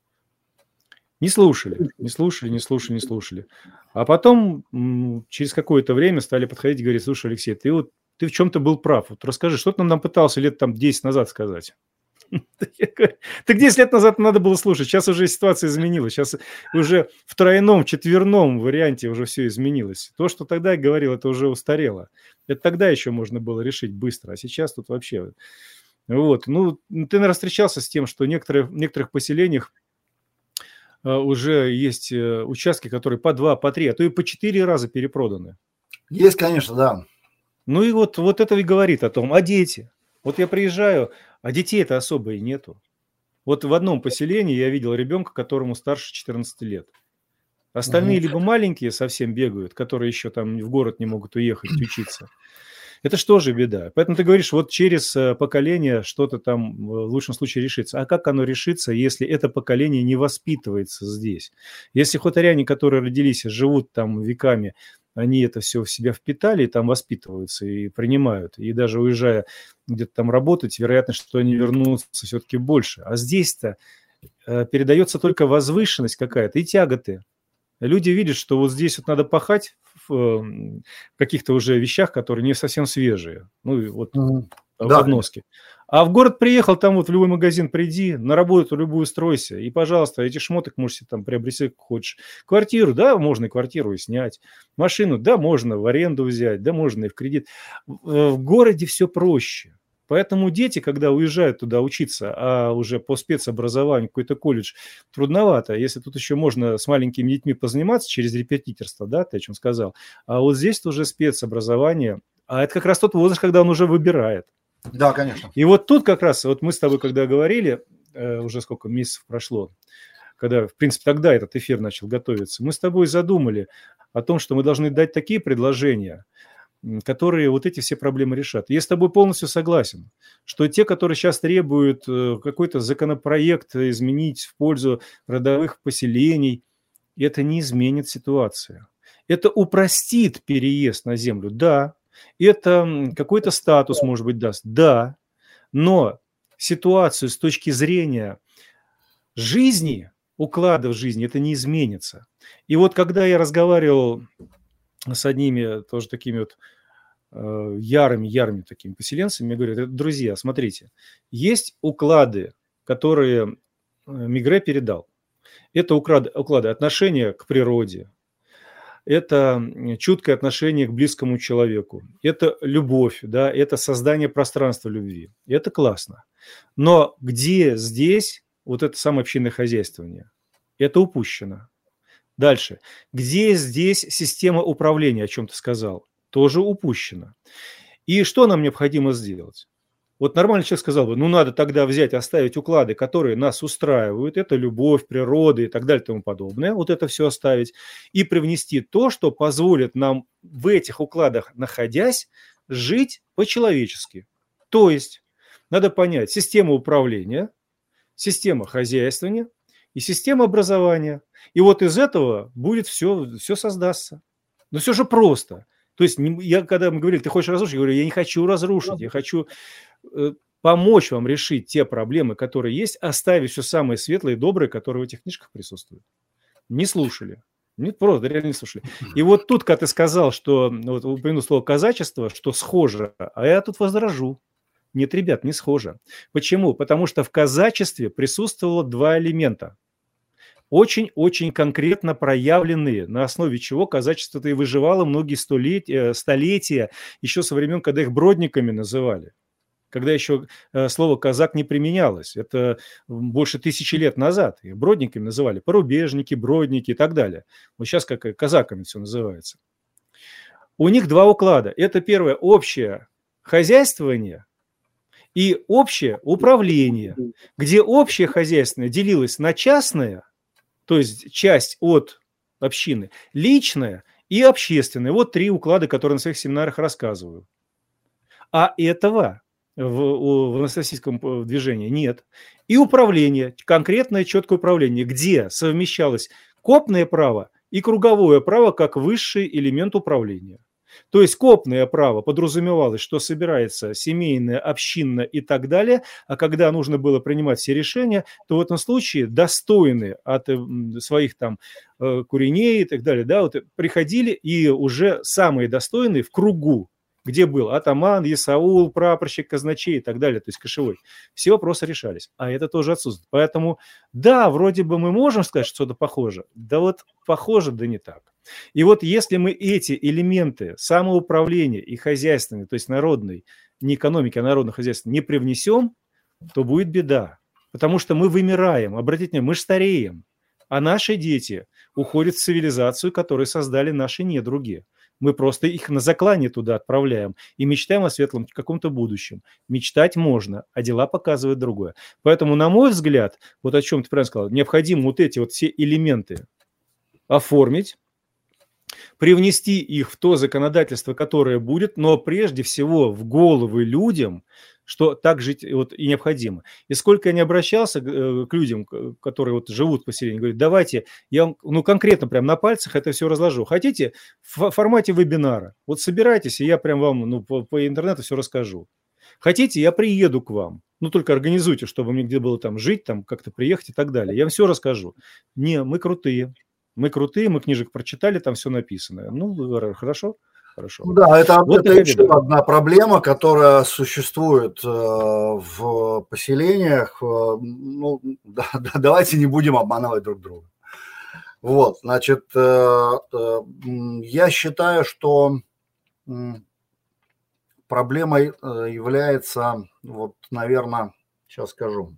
Не слушали, не слушали, не слушали, не слушали. А потом м, через какое-то время стали подходить и говорить, слушай, Алексей, ты вот ты в чем-то был прав. Вот расскажи, что ты нам пытался лет там десять назад сказать? Так десять лет назад надо было слушать. Сейчас уже ситуация изменилась. Сейчас уже в тройном, четверном варианте уже все изменилось. То, что тогда я говорил, это уже устарело. Это тогда еще можно было решить быстро. А сейчас тут вообще... Вот. Ну, ты, наверное, встречался с тем, что некоторые, в некоторых поселениях уже есть участки, которые по два, по три, а то и по четыре раза перепроданы. Есть, конечно, да. Ну и вот, вот это и говорит о том, а дети? Вот я приезжаю, а детей-то особо и нету. Вот в одном поселении я видел ребенка, которому старше четырнадцати лет. Остальные угу. либо маленькие совсем бегают, которые еще там в город не могут уехать учиться. Это что же беда? Поэтому ты говоришь, вот через поколение что-то там в лучшем случае решится. А как оно решится, если это поколение не воспитывается здесь? Если хуторяне, которые родились и живут там веками, они это все в себя впитали, и там воспитываются и принимают. И даже уезжая где-то там работать, вероятность, что они вернутся все-таки больше. А здесь-то передается только возвышенность какая-то и тяготы. Люди видят, что вот здесь вот надо пахать в каких-то уже вещах, которые не совсем свежие. Ну, и вот mm-hmm. в да. обноске. А в город приехал, там вот в любой магазин приди, на работу любую стройся, и, пожалуйста, эти шмоток можешь себе там приобрести, как хочешь. Квартиру, да, можно и квартиру и снять. Машину, да, можно в аренду взять, да, можно и в кредит. В городе все проще. Поэтому дети, когда уезжают туда учиться, а уже по спецобразованию какой-то колледж, трудновато. Если тут еще можно с маленькими детьми позаниматься через репетиторство, да, ты о чем сказал. А вот здесь уже спецобразование, а это как раз тот возраст, когда он уже выбирает. Да, конечно. И вот тут как раз, вот мы с тобой когда говорили, э, уже сколько месяцев прошло, когда, в принципе, тогда этот эфир начал готовиться, мы с тобой задумали о том, что мы должны дать такие предложения, которые вот эти все проблемы решат. Я с тобой полностью согласен, что те, которые сейчас требуют какой-то законопроект изменить в пользу родовых поселений, это не изменит ситуацию. Это упростит переезд на землю, да. Это какой-то статус, может быть, даст, да. Но ситуацию с точки зрения жизни, уклада в жизни, это не изменится. И вот когда я разговаривал с одними тоже такими вот э, ярыми, ярыми такими поселенцами, мне говорят, друзья, смотрите, есть уклады, которые Мегре передал. Это уклады, уклады отношения к природе, это чуткое отношение к близкому человеку, это любовь, да, это создание пространства любви. Это классно. Но где здесь вот это самообщинное хозяйствование? Это упущено. Дальше. Где здесь система управления, о чем ты сказал? Тоже упущено. И что нам необходимо сделать? Вот нормальный человек сказал бы, ну надо тогда взять, оставить уклады, которые нас устраивают, это любовь, природа и так далее и тому подобное, вот это все оставить, и привнести то, что позволит нам в этих укладах, находясь, жить по-человечески. То есть надо понять систему управления, система хозяйствования и система образования. И вот из этого будет все, все создастся. Но все же просто. То есть я, когда мы говорили, ты хочешь разрушить, я говорю, я не хочу разрушить, я хочу э, помочь вам решить те проблемы, которые есть, оставив все самое светлое и доброе, которое в этих книжках присутствует. Не слушали. Не, просто реально не слушали. И вот тут, когда ты сказал, что, вот упомянул слово казачество, что схоже, а я тут возражу. Нет, ребят, не схоже. Почему? Потому что в казачестве присутствовало два элемента. Очень-очень конкретно проявленные, на основе чего казачество-то и выживало многие столетия, столетия, еще со времен, когда их бродниками называли, когда еще слово «казак» не применялось. Это больше тысячи лет назад. Их бродниками называли, порубежники, бродники и так далее. Вот сейчас как казаками все называется. У них два уклада. Это первое – общее хозяйствование и общее управление, где общее хозяйственное делилось на частное, то есть часть от общины, личная и общественная. Вот три уклада, которые на своих семинарах рассказываю. А этого в, в анастасийском движении нет. И управление, конкретное четкое управление, где совмещалось копное право и круговое право как высший элемент управления. То есть копное право подразумевалось, что собирается семейное, общинное и так далее, а когда нужно было принимать все решения, то в этом случае достойные от своих там куреней и так далее, да, вот приходили и уже самые достойные в кругу, где был атаман, есаул, прапорщик, казначей и так далее, то есть кошевой. Все вопросы решались, а это тоже отсутствует. Поэтому, да, вроде бы мы можем сказать, что что-то похоже, да вот похоже, да не так. И вот если мы эти элементы самоуправления и хозяйственной, то есть народной, не экономики, а народного хозяйства не привнесем, то будет беда. Потому что мы вымираем, обратите внимание, мы же стареем, а наши дети уходят в цивилизацию, которую создали наши недруги. Мы просто их на заклание туда отправляем и мечтаем о светлом каком-то будущем. Мечтать можно, а дела показывают другое. Поэтому, на мой взгляд, вот о чем ты правильно сказал, необходимо вот эти вот все элементы оформить, привнести их в то законодательство, которое будет, но прежде всего в головы людям, что так жить вот и необходимо. И сколько я не обращался к, к людям, которые вот живут в поселении, говорят, давайте, я вам, ну, конкретно прям на пальцах это все разложу. Хотите в формате вебинара? Вот собирайтесь, и я прям вам ну, по, по интернету все расскажу. Хотите, я приеду к вам. Ну, только организуйте, чтобы мне где было там жить, там как-то приехать и так далее. Я вам все расскажу. Не, мы крутые. Мы крутые, мы книжек прочитали, там все написано. Ну, хорошо. Хорошо. Да, это, вот это еще беда. Одна проблема, которая существует э, в поселениях. Э, ну, да, да, давайте не будем обманывать друг друга. Вот, значит, э, э, я считаю, что э, проблемой э, является, вот, наверное, сейчас скажу,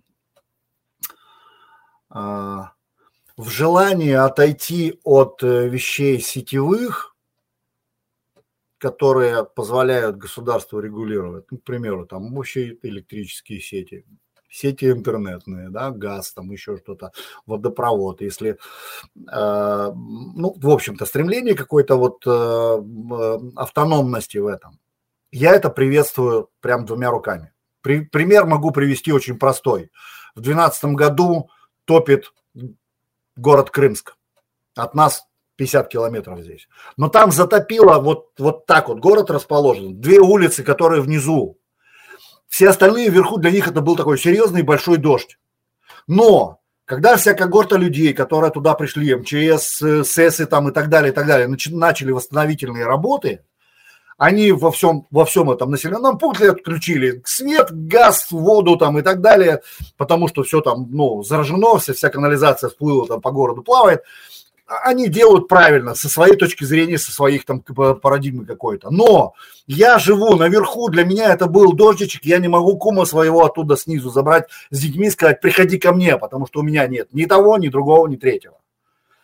э, в желании отойти от вещей сетевых, которые позволяют государству регулировать, ну, к примеру, там общие электрические сети, сети интернетные, да, газ, там еще что-то, водопровод, если, э, ну, в общем-то, стремление какой-то вот э, автономности в этом. Я это приветствую прям двумя руками. При, пример могу привести очень простой. В две тысячи двенадцатом году топит город Крымск. От нас пятьдесят километров здесь. Но там затопило вот, вот так вот, город расположен, две улицы, которые внизу. Все остальные вверху, для них это был такой серьезный большой дождь. Но, когда вся когорта людей, которые туда пришли, МЧС, СЭСы там и так далее, и так далее, начали восстановительные работы, они во всем, во всем этом населенном пункте отключили свет, газ, воду там и так далее, потому что все там, ну, заражено, вся, вся канализация всплыла, там по городу плавает. Они делают правильно, со своей точки зрения, со своих там парадигмы какой-то. Но я живу наверху, для меня это был дождичек, я не могу кума своего оттуда снизу забрать с детьми, сказать, приходи ко мне, потому что у меня нет ни того, ни другого, ни третьего.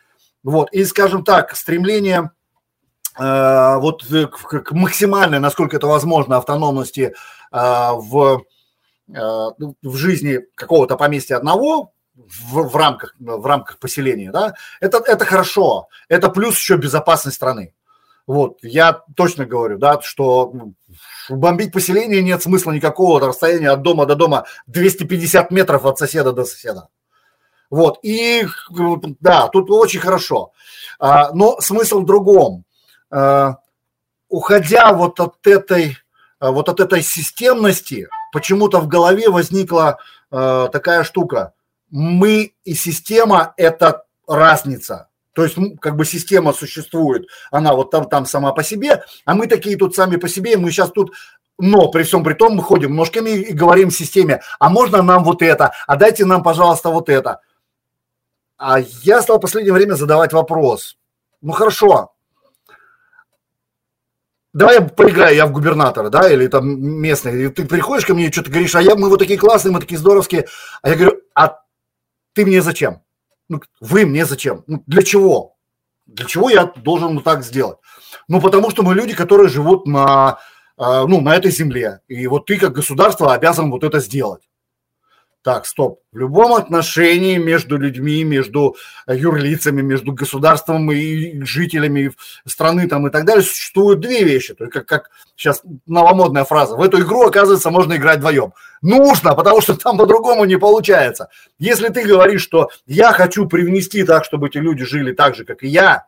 Вот, и, скажем так, стремление э, вот к, к максимальной, насколько это возможно, автономности э, в, э, в жизни какого-то поместья одного, в, в, рамках, в рамках поселения, да, это, это хорошо, это плюс еще безопасность страны. Вот, я точно говорю, да, что бомбить поселение нет смысла никакого, расстояния от дома до дома двести пятьдесят метров от соседа до соседа. Вот, и да, тут очень хорошо, а, но смысл в другом. А, уходя вот от этой, вот от этой системности, почему-то в голове возникла а, такая штука. Мы и система – это разница. То есть, как бы система существует, она вот там, там сама по себе, а мы такие тут сами по себе, мы сейчас тут, но при всем при том мы ходим ножками и говорим системе, а можно нам вот это, а дайте нам, пожалуйста, вот это. А я стал в последнее время задавать вопрос. Ну хорошо, давай я поиграю, я в губернатора, да, или там местный, и ты приходишь ко мне, что-то говоришь, а я, мы вот такие классные, мы такие здоровские, а я говорю, а ты мне зачем? Ну, вы мне зачем? Ну, для чего? Для чего я должен вот так сделать? Ну, потому что мы люди, которые живут на, ну, на этой земле. И вот ты как государство обязан вот это сделать. Так, стоп. В любом отношении между людьми, между юрлицами, между государством и жителями страны там и так далее существуют две вещи. Только как, как сейчас новомодная фраза. В эту игру, оказывается, можно играть вдвоем. Нужно, потому что там по-другому не получается. Если ты говоришь, что я хочу привнести так, чтобы эти люди жили так же, как и я,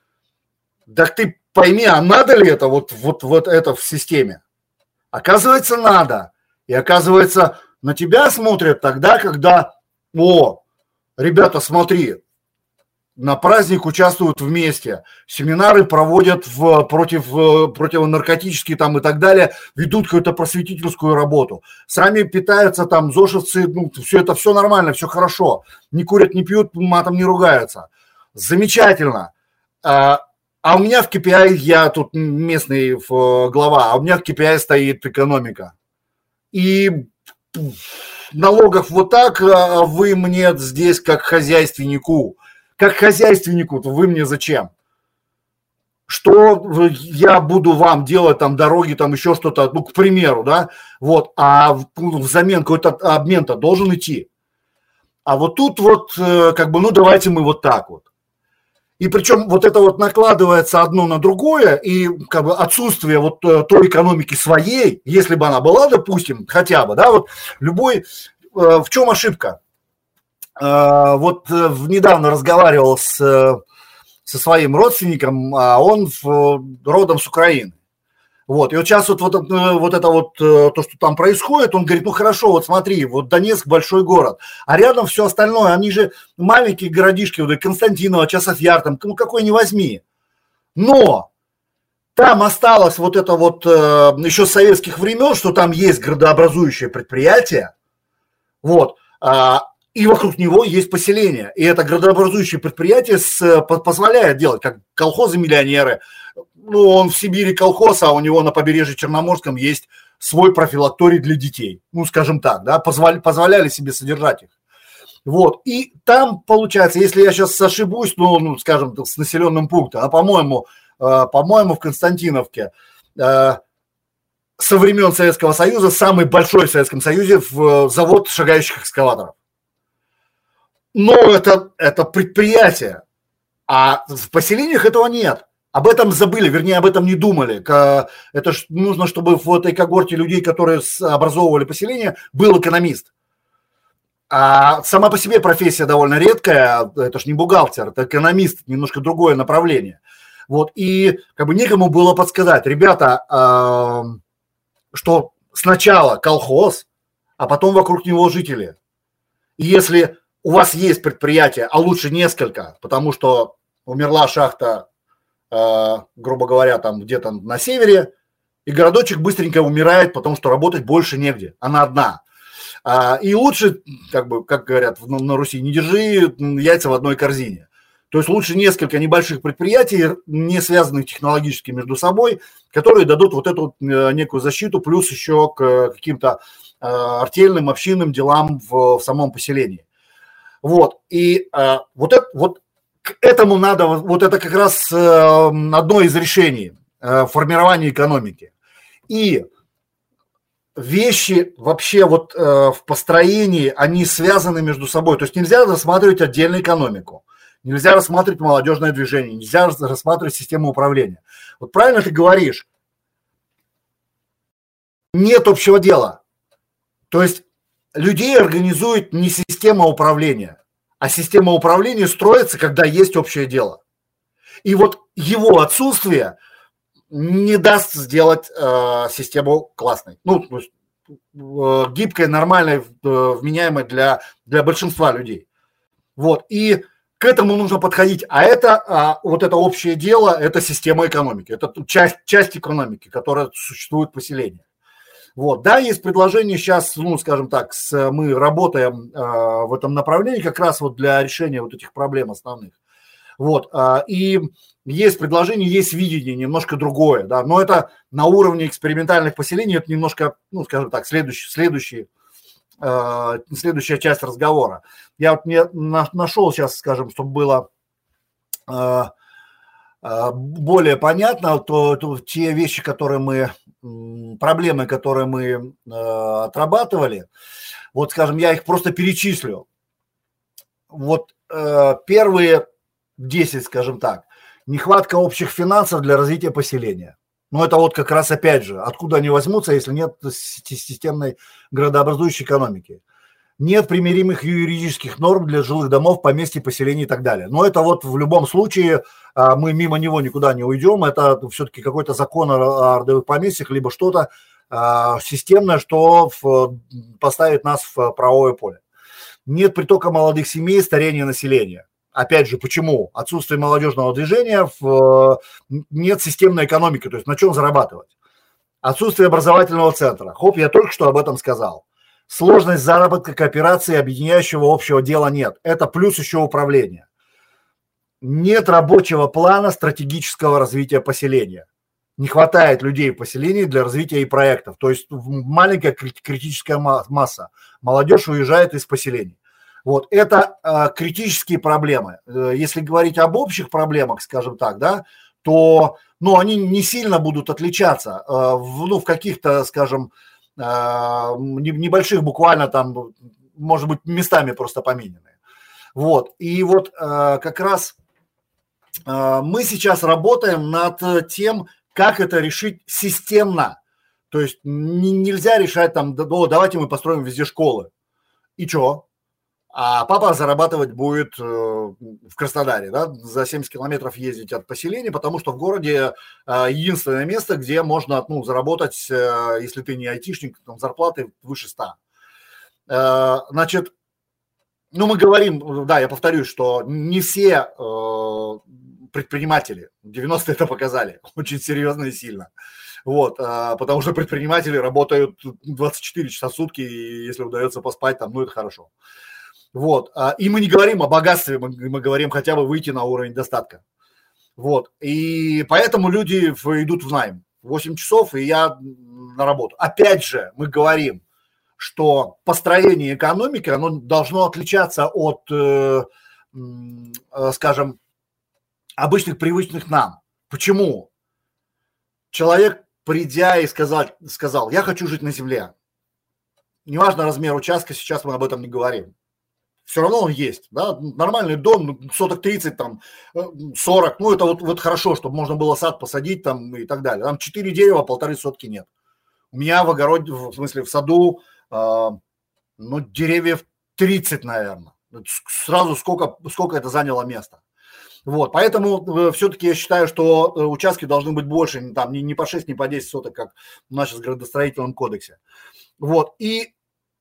так ты пойми, а надо ли это вот, вот, вот это в системе? Оказывается, надо. И оказывается, на тебя смотрят тогда, когда, о, ребята, смотри, на праздник участвуют вместе, семинары проводят в, против, противонаркотические там и так далее, ведут какую-то просветительскую работу, сами питаются там, зошевцы, ну, все это, все нормально, все хорошо, не курят, не пьют, матом не ругаются, замечательно. А, а у меня в кей пи ай, я тут местный глава, а у меня в кей пи ай стоит экономика. И налогов вот так, а вы мне здесь как хозяйственнику, как хозяйственнику, то вы мне зачем? Что я буду вам делать, там, дороги, там, еще что-то, ну, к примеру, да, вот, а взамен какой-то обмен-то должен идти. А вот тут вот, как бы, ну, давайте мы вот так вот. И причем вот это вот накладывается одно на другое, и как бы отсутствие вот той экономики своей, если бы она была, допустим, хотя бы, да, вот любой, в чем ошибка? Вот недавно разговаривал с, со своим родственником, а он родом с Украины. Вот, и вот сейчас вот, вот, вот это вот, то, что там происходит, он говорит, ну хорошо, вот смотри, вот Донецк большой город, а рядом все остальное, они же маленькие городишки, вот Константиново, Часов Яр, там, ну какой ни возьми. Но там осталось вот это вот еще с советских времен, что там есть градообразующее предприятие, вот, и вокруг него есть поселение. И это градообразующее предприятие с, позволяет делать, как колхозы-миллионеры. Ну, он в Сибири колхоз, а у него на побережье Черноморском есть свой профилакторий для детей. Ну, скажем так, да, позволяли, позволяли себе содержать их. Вот, и там, получается, если я сейчас ошибусь, ну, ну скажем, с населенным пунктом, а, по-моему, э, по-моему, в Константиновке э, со времен Советского Союза самый большой в Советском Союзе в, завод шагающих экскаваторов. Но это, это предприятие, а в поселениях этого нет. Об этом забыли, вернее, об этом не думали. Это ж нужно, чтобы в этой когорте людей, которые образовывали поселение, был экономист. А сама по себе профессия довольно редкая, это ж не бухгалтер, это экономист, немножко другое направление. Вот, и как бы некому было подсказать, ребята, что сначала колхоз, а потом вокруг него жители. И если у вас есть предприятие, а лучше несколько, потому что умерла шахта, грубо говоря, там где-то на севере, и городочек быстренько умирает, потому что работать больше негде, она одна. И лучше, как бы, как говорят на Руси, не держи яйца в одной корзине. То есть лучше несколько небольших предприятий, не связанных технологически между собой, которые дадут вот эту некую защиту, плюс еще к каким-то артельным, общинным делам в, в самом поселении. Вот, и вот, это, вот к этому надо, вот это как раз одно из решений формирования экономики. И вещи вообще вот в построении, они связаны между собой. То есть нельзя рассматривать отдельно экономику, нельзя рассматривать молодежное движение, нельзя рассматривать систему управления. Вот правильно ты говоришь, нет общего дела. То есть людей организует не система управления, а система управления строится, когда есть общее дело. И вот его отсутствие не даст сделать э, систему классной. Ну, э, гибкой, нормальной, э, вменяемой для, для большинства людей. Вот. И к этому нужно подходить. А это, а, вот это общее дело, это система экономики. Это часть, часть экономики, которая существует в поселении. Вот, да, есть предложение сейчас, ну, скажем так, с, мы работаем э, в этом направлении как раз вот для решения вот этих проблем основных. Вот, э, и есть предложение, есть видение немножко другое, да, но это на уровне экспериментальных поселений, это немножко, ну, скажем так, следующий, следующий, э, следующая часть разговора. Я вот не на, нашел сейчас, скажем, чтобы было э, э, более понятно, то, то те вещи, которые мы... проблемы, которые мы э, отрабатывали, вот, скажем, я их просто перечислю. Вот э, первые десять, скажем так, нехватка общих финансов для развития поселения. Ну, это вот как раз опять же, откуда они возьмутся, если нет системной градообразующей экономики. Нет примиримых юридических норм для жилых домов, поместьй, поселений и так далее. Но это вот в любом случае мы мимо него никуда не уйдем. Это все-таки какой-то закон о родовых поместьях, либо что-то системное, что поставит нас в правовое поле. Нет притока молодых семей, старение населения. Опять же, почему? Отсутствие молодежного движения, нет системной экономики, то есть на чем зарабатывать. Отсутствие образовательного центра. Хоп, я только что об этом сказал. Сложность заработка, кооперации, объединяющего общего дела нет. Это плюс еще управление. Нет рабочего плана стратегического развития поселения. Не хватает людей в поселении для развития и проектов. То есть маленькая критическая масса. Молодежь уезжает из поселений. Вот это э, критические проблемы. Если говорить об общих проблемах, скажем так, да, то ну, они не сильно будут отличаться. Э, в, ну, в каких-то, скажем, небольших буквально там, может быть, местами просто помененные. Вот. И вот как раз мы сейчас работаем над тем, как это решить системно. То есть нельзя решать там, ну, давайте мы построим везде школы. И что? А папа зарабатывать будет в Краснодаре, да, за семьдесят километров ездить от поселения, потому что в городе единственное место, где можно, ну, заработать, если ты не айтишник, там зарплаты выше ста. Значит, ну, мы говорим, да, я повторюсь, что не все предприниматели, девяностые это показали, очень серьезно и сильно. Вот, потому что предприниматели работают двадцать четыре часа в сутки, и если удается поспать, там, ну, это хорошо. Вот, и мы не говорим о богатстве, мы, мы говорим хотя бы выйти на уровень достатка. Вот, и поэтому люди идут в найм. восемь часов, и я на работу. Опять же, мы говорим, что построение экономики, оно должно отличаться от, э, э, скажем, обычных привычных нам. Почему? Человек, придя и сказал, сказал, я хочу жить на земле. Неважно размер участка, сейчас мы об этом не говорим. Все равно он есть, да, нормальный дом, соток тридцать, там, сорок, ну, это вот, вот хорошо, чтобы можно было сад посадить там и так далее. Там четыре дерева, полторы сотки нет. У меня в огороде, в смысле в саду, э, ну, деревьев тридцать, наверное. Сразу сколько, сколько это заняло места. Вот, поэтому все-таки я считаю, что участки должны быть больше, там, не, не по шесть, не по десять соток, как в нашем градостроительном кодексе. Вот, и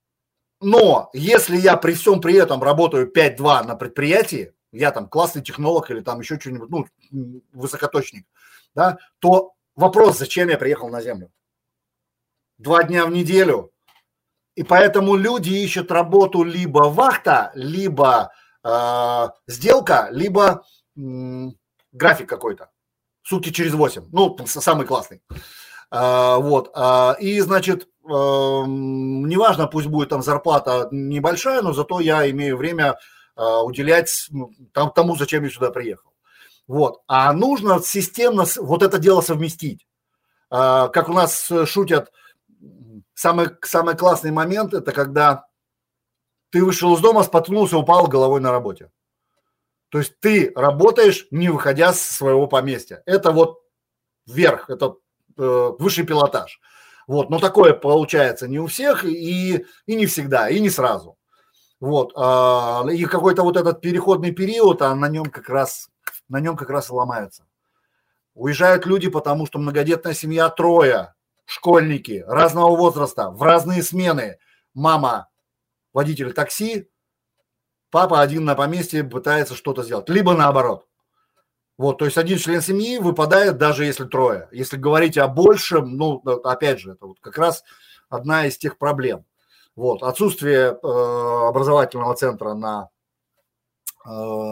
но если я при всем при этом работаю пять-два на предприятии, я там классный технолог или там еще что-нибудь, ну, высокоточник, да, то вопрос, зачем я приехал на землю? Два дня в неделю. И поэтому люди ищут работу либо вахта, либо э, сделка, либо э, график какой-то. Сутки через восемь. Ну, самый классный. Э, вот. Э, и, значит, неважно, пусть будет там зарплата небольшая, но зато я имею время уделять тому, зачем я сюда приехал. Вот. А нужно системно вот это дело совместить. Как у нас шутят, самый, самый классный момент – это когда ты вышел из дома, споткнулся, упал головой на работе. То есть ты работаешь, не выходя с своего поместья. Это вот вверх, это э, высший пилотаж. Вот. Но такое получается не у всех и, и не всегда, и не сразу. Вот. И какой-то вот этот переходный период, а на нем как раз, на нем как раз и ломаются. Уезжают люди, потому что многодетная семья трое, школьники разного возраста, в разные смены. Мама водитель такси, папа один на поместье пытается что-то сделать. Либо наоборот. Вот, то есть один член семьи выпадает, даже если трое. Если говорить о большем, ну, опять же, это вот как раз одна из тех проблем. Вот, отсутствие э, образовательного центра на, э,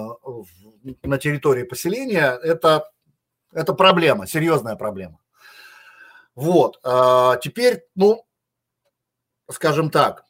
на территории поселения – это, это проблема, серьезная проблема. Вот, э, теперь, ну, скажем так,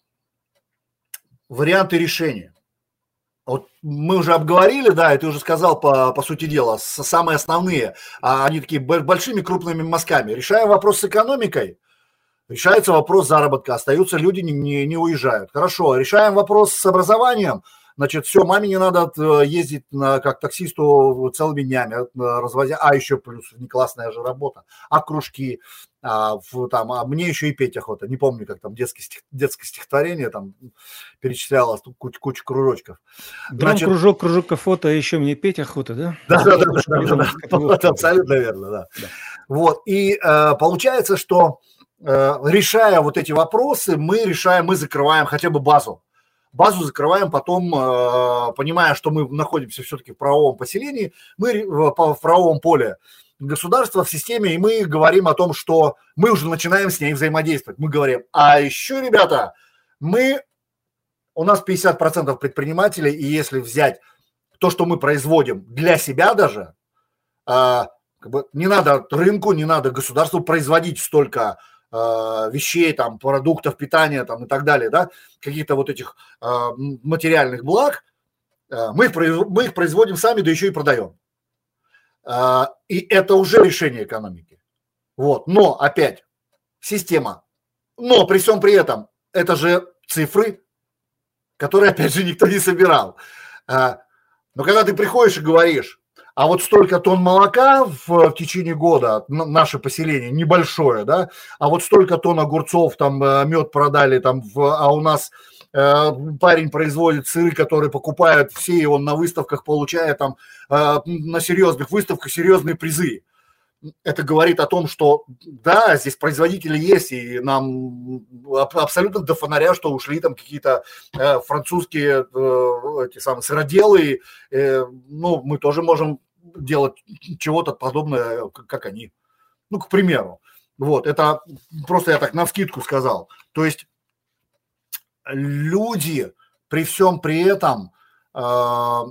варианты решения. Вот мы уже обговорили, да, и ты уже сказал, по, по сути дела, самые основные, а они такие большими крупными мазками. Решаем вопрос с экономикой, решается вопрос заработка, остаются люди, не, не, не уезжают. Хорошо, решаем вопрос с образованием, значит, все, маме не надо ездить на, как таксисту целыми днями, развозя, а еще плюс не классная же работа, а кружки, а, в, там, а мне еще и петь охота, не помню, как там детское, стих, детское стихотворение там перечислялось, куча, куча кружочков. Дрон, значит, кружок, кружок, фото, а еще мне петь охота, да? Да, да, да, абсолютно верно, да. Вот, и получается, что решая вот эти вопросы, мы решаем, мы закрываем хотя бы базу. Базу закрываем, потом, понимая, что мы находимся все-таки в правовом поселении, мы в правовом поле государства, в системе, и мы говорим о том, что мы уже начинаем с ней взаимодействовать. Мы говорим, а еще, ребята, мы, у нас пятьдесят процентов предпринимателей, и если взять то, что мы производим для себя даже, как бы не надо рынку, не надо государству производить столько вещей, там, продуктов питания там, и так далее, да, каких-то вот этих э, материальных благ, э, мы, их, мы их производим сами, да еще и продаем. Э, и это уже решение экономики. Вот. Но, опять, система. Но при всем при этом, это же цифры, которые, опять же, никто не собирал. Э, но когда ты приходишь и говоришь, а вот столько тонн молока в, в течение года, наше поселение небольшое, да, а вот столько тонн огурцов, там, мед продали, там, в, а у нас э, парень производит сыры, которые покупают все, и он на выставках получает там, э, на серьезных выставках серьезные призы. Это говорит о том, что, да, здесь производители есть, и нам абсолютно до фонаря, что ушли там какие-то э, французские э, эти самые сыроделы, э, ну, мы тоже можем делать чего-то подобное, как они. Ну, к примеру. Вот, это просто я так навскидку сказал. То есть люди при всем при этом, э,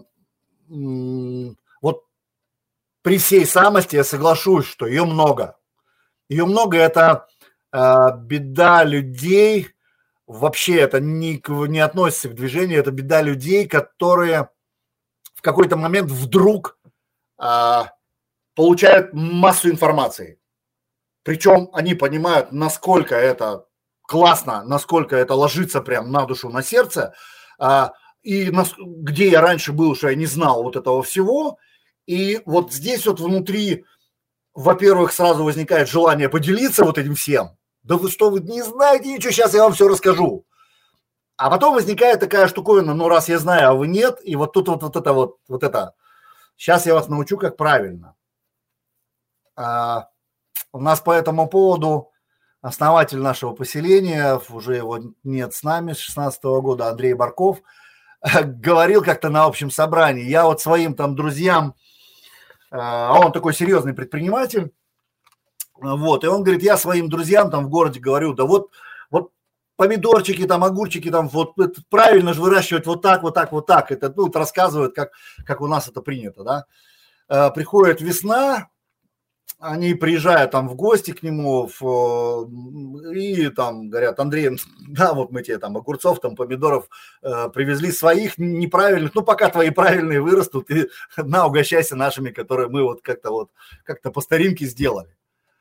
вот при всей самости я соглашусь, что ее много. Ее много, это э, беда людей, вообще это не, не относится к движению, это беда людей, которые в какой-то момент вдруг э, получают массу информации. Причем они понимают, насколько это классно, насколько это ложится прям на душу, на сердце, э, и на, где я раньше был, что я не знал вот этого всего. И вот здесь вот внутри, во-первых, сразу возникает желание поделиться вот этим всем. Да вы что, вы не знаете ничего, сейчас я вам все расскажу. А потом возникает такая штуковина, ну раз я знаю, а вы нет, и вот тут вот, вот это вот, вот это. Сейчас я вас научу, как правильно. А, у нас по этому поводу основатель нашего поселения, уже его нет с нами, с шестнадцатого года, Андрей Барков, говорил как-то на общем собрании. Я вот своим там друзьям, а он такой серьезный предприниматель, вот, и он говорит, я своим друзьям там в городе говорю, да вот, вот помидорчики, там, огурчики, там, вот это правильно же выращивать вот так, вот так, вот так, это, ну, это рассказывают, как, как у нас это принято, да. А, приходит весна, они приезжают там в гости к нему в, и там говорят: Андрей, да, вот мы тебе там огурцов, там помидоров э, привезли своих неправильных, ну пока твои правильные вырастут, ты на, угощайся нашими, которые мы вот как-то вот как-то по старинке сделали.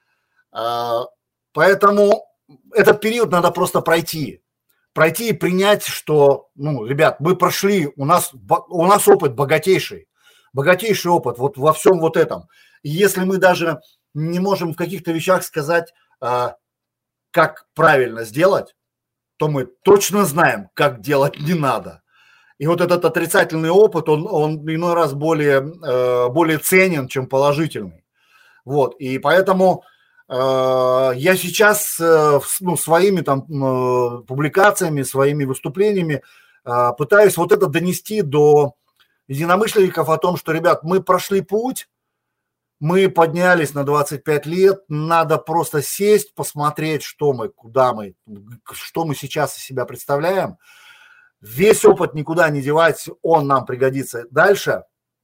А, поэтому этот период надо просто пройти. Пройти и принять, что, ну, ребят, мы прошли, у нас, у нас опыт богатейший, богатейший опыт вот во всем вот этом. И если мы даже не можем в каких-то вещах сказать, а, как правильно сделать, то мы точно знаем, как делать не надо. И вот этот отрицательный опыт, он, он иной раз более, э, более ценен, чем положительный. Вот, и поэтому э, я сейчас э, ну, своими там э, публикациями, своими выступлениями э, пытаюсь вот это донести до единомышленников о том, что, ребят, мы прошли путь, мы поднялись на двадцать пять лет, надо просто сесть, посмотреть, что мы, куда мы, что мы сейчас из себя представляем. Весь опыт никуда не девать, он нам пригодится дальше.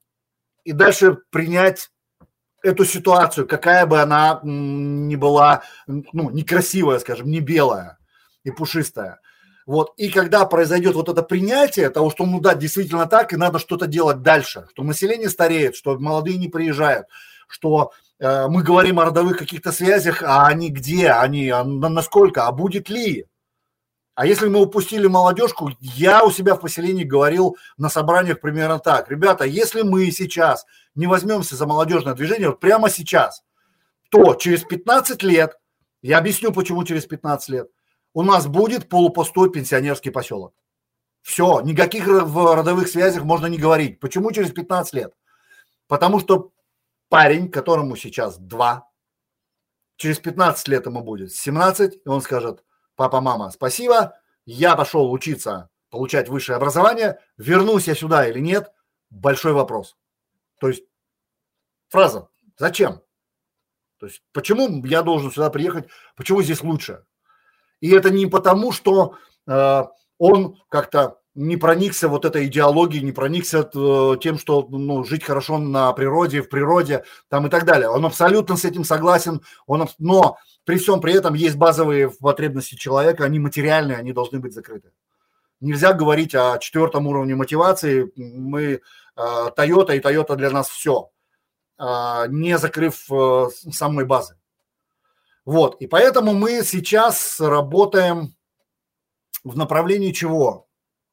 И дальше принять эту ситуацию, какая бы она ни была, ну, некрасивая, скажем, не белая и пушистая. Вот. И когда произойдет вот это принятие того, что, ну да, действительно так, и надо что-то делать дальше, что население стареет, что молодые не приезжают, что э, мы говорим о родовых каких-то связях, а они где, они, а насколько, а будет ли? А если мы упустили молодежку, я у себя в поселении говорил на собраниях примерно так: ребята, если мы сейчас не возьмемся за молодежное движение, вот прямо сейчас, то через пятнадцать лет, я объясню, почему через пятнадцать лет, у нас будет полупустой пенсионерский поселок. Все, никаких в родовых связях можно не говорить. Почему через пятнадцать лет? Потому что парень, которому сейчас два, через пятнадцать лет ему будет семнадцать, и он скажет: папа, мама, спасибо, я пошел учиться, получать высшее образование, вернусь я сюда или нет, большой вопрос. То есть фраза «зачем?». То есть почему я должен сюда приехать, почему здесь лучше? И это не потому, что э, он как-то не проникся вот этой идеологией, не проникся э, тем, что, ну, жить хорошо на природе, в природе там и так далее. Он абсолютно с этим согласен, он, но при всем при этом есть базовые потребности человека, они материальные, они должны быть закрыты. Нельзя говорить о четвертом уровне мотивации, мы э, Toyota, и Toyota для нас все, э, не закрыв э, самой базы. Вот, и поэтому мы сейчас работаем в направлении чего?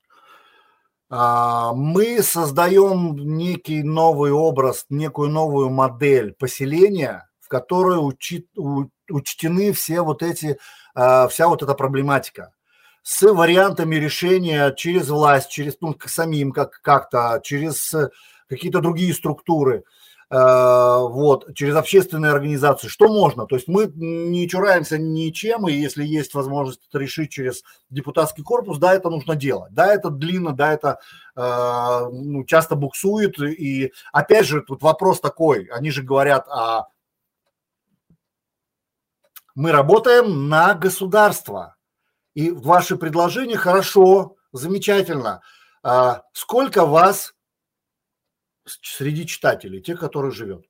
Мы создаем некий новый образ, некую новую модель поселения, в которой учи, учтены все вот эти, вся вот эта проблематика с вариантами решения через власть, через, ну, самим как, как-то, через какие-то другие структуры, вот, через общественные организации, что можно. То есть мы не чураемся ничем, и если есть возможность это решить через депутатский корпус, да, это нужно делать. Да, это длинно, да, это э, ну, часто буксует. И опять же, тут вопрос такой, они же говорят, а мы работаем на государство. И ваши предложения хорошо, замечательно. А сколько вас среди читателей, тех, которые живет?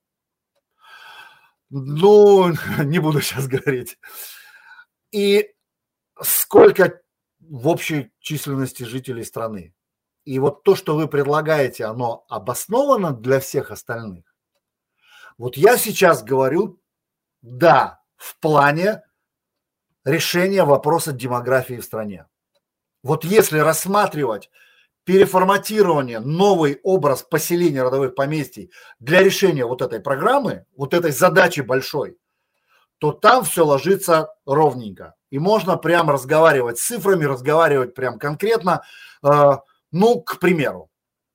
Ну, не буду сейчас говорить. И сколько в общей численности жителей страны? И вот то, что вы предлагаете, оно обосновано для всех остальных? Вот я сейчас говорю, да, в плане решения вопроса демографии в стране. Вот если рассматривать переформатирование, новый образ поселения родовых поместий для решения вот этой программы, вот этой задачи большой, то там все ложится ровненько. И можно прям разговаривать с цифрами, разговаривать прям конкретно. Ну, к примеру,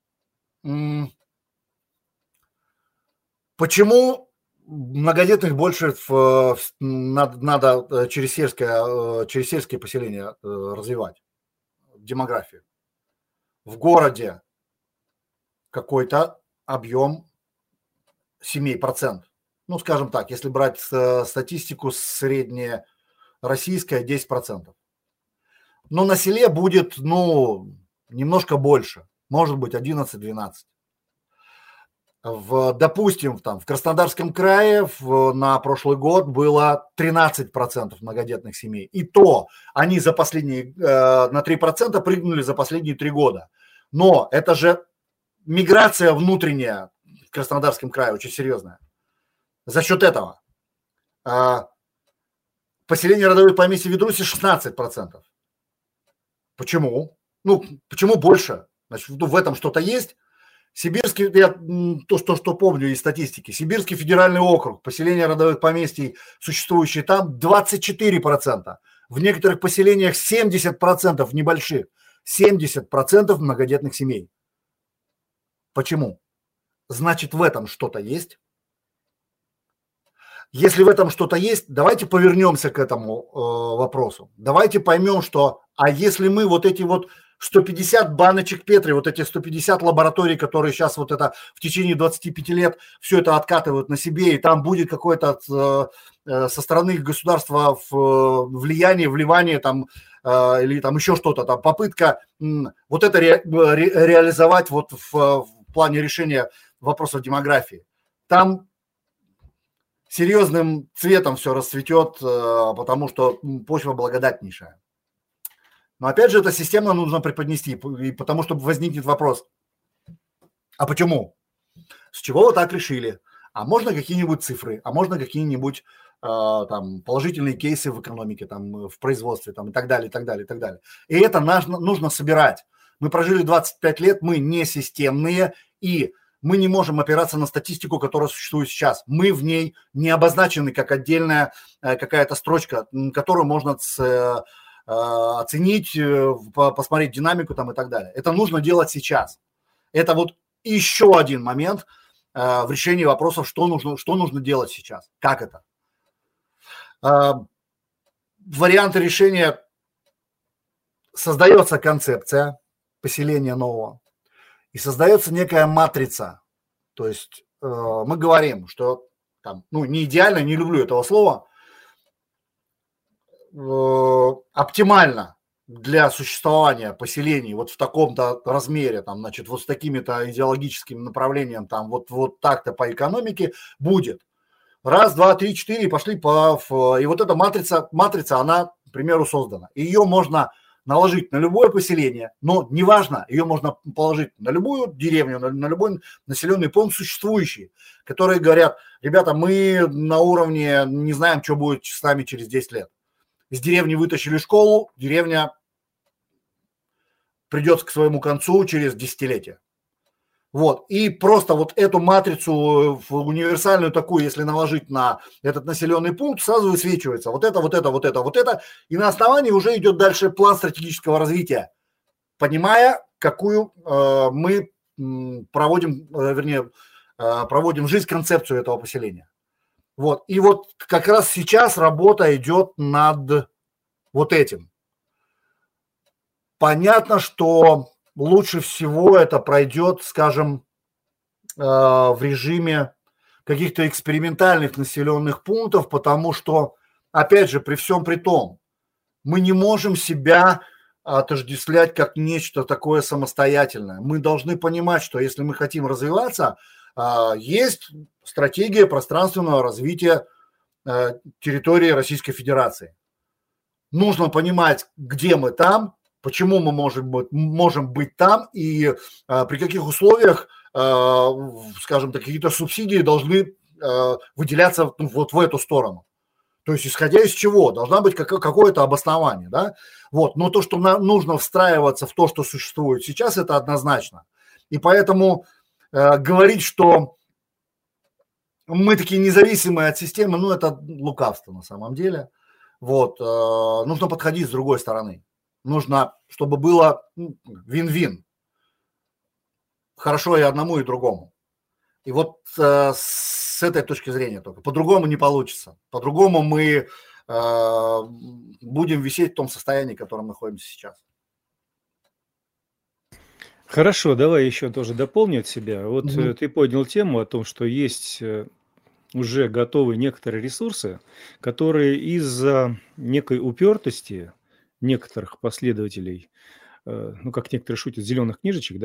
почему многодетных больше в, надо, надо через, сельское, через сельские поселения развивать, демографию? В городе какой-то объем семей, процент. Ну, скажем так, если брать статистику среднероссийская, десять процентов. Но на селе будет, ну, немножко больше, может быть, одиннадцать-двенадцать. В, допустим, там, в Краснодарском крае в, на прошлый год было тринадцать процентов многодетных семей. И то они за последние, э, на три процента прыгнули за последние три года. Но это же миграция внутренняя в Краснодарском крае очень серьезная. За счет этого. Э, поселение родовых поместьй в Ведрусе шестнадцать процентов. Почему? Ну, почему больше? Значит, в этом что-то есть. Сибирский, я то, что, что помню из статистики, Сибирский федеральный округ, поселения родовых поместий, существующие там, двадцать четыре процента. В некоторых поселениях семьдесят процентов небольших, семьдесят процентов многодетных семей. Почему? Значит, в этом что-то есть. Если в этом что-то есть, давайте повернемся к этому э, вопросу. Давайте поймем, что, а если мы вот эти вот сто пятьдесят баночек Петри, вот эти сто пятьдесят лабораторий, которые сейчас вот это в течение двадцати пяти лет все это откатывают на себе, и там будет какое-то э, со стороны государства в, влияние, вливание там э, или там еще что-то, там попытка э, вот это ре, ре, реализовать вот в, в плане решения вопросов демографии. Там серьезным цветом все расцветет, э, потому что почва благодатнейшая. Но опять же, эта система нужно преподнести, и потому что возникнет вопрос, а почему? С чего вы так решили? А можно какие-нибудь цифры? А можно какие-нибудь э, там положительные кейсы в экономике, там, в производстве, там, и так далее, и так далее, и так далее. И это нужно, нужно собирать. Мы прожили двадцать пять лет, мы не системные, и мы не можем опираться на статистику, которая существует сейчас. Мы в ней не обозначены как отдельная э, какая-то строчка, которую можно с, э, оценить, посмотреть динамику там и так далее. Это нужно делать сейчас. Это вот еще один момент э, в решении вопросов, что нужно, что нужно делать сейчас. Как это? Э, варианты решения. Создается концепция поселения нового и создается некая матрица. То есть э, мы говорим, что там, ну, не идеально, не люблю этого слова, оптимально для существования поселений вот в таком-то размере, там, значит, вот с такими-то идеологическим направлением, там, вот, вот так-то по экономике будет. Раз, два, три, четыре, и пошли по... И вот эта матрица, матрица, она, к примеру, создана. Ее можно наложить на любое поселение, но неважно, ее можно положить на любую деревню, на, на любой населенный пункт существующий, которые говорят, ребята, мы на уровне не знаем, что будет с нами через десять лет. Из деревни вытащили школу, деревня придет к своему концу через десятилетие. Вот. И просто вот эту матрицу универсальную такую, если наложить на этот населенный пункт, сразу высвечивается вот это, вот это, вот это, вот это. И на основании уже идет дальше план стратегического развития, понимая, какую э, мы проводим, э, вернее, э, проводим в жизнь концепцию этого поселения. Вот. И вот как раз сейчас работа идет над вот этим. Понятно, что лучше всего это пройдет, скажем, в режиме каких-то экспериментальных населенных пунктов, потому что, опять же, при всем при том, мы не можем себя отождествлять как нечто такое самостоятельное. Мы должны понимать, что если мы хотим развиваться, есть стратегия пространственного развития территории Российской Федерации. Нужно понимать, где мы там, почему мы можем быть, можем быть там и при каких условиях, скажем так, какие-то субсидии должны выделяться вот в эту сторону. То есть исходя из чего? Должна быть какое-то обоснование. Да? Вот. Но то, что нам нужно встраиваться в то, что существует сейчас, это однозначно. И поэтому э, говорить, что мы такие независимые от системы, ну это лукавство на самом деле. Вот. Э, нужно подходить с другой стороны. Нужно, чтобы было ну, вин-вин. Хорошо и одному, и другому. И вот э, с этой точки зрения только. По-другому не получится. По-другому мы э, будем висеть в том состоянии, в котором находимся сейчас. Хорошо, давай еще тоже дополню от себя. Вот Мгм. ты поднял тему о том, что есть уже готовые некоторые ресурсы, которые из-за некой упертости некоторых последователей, ну, как некоторые шутят, зеленых книжечек, да,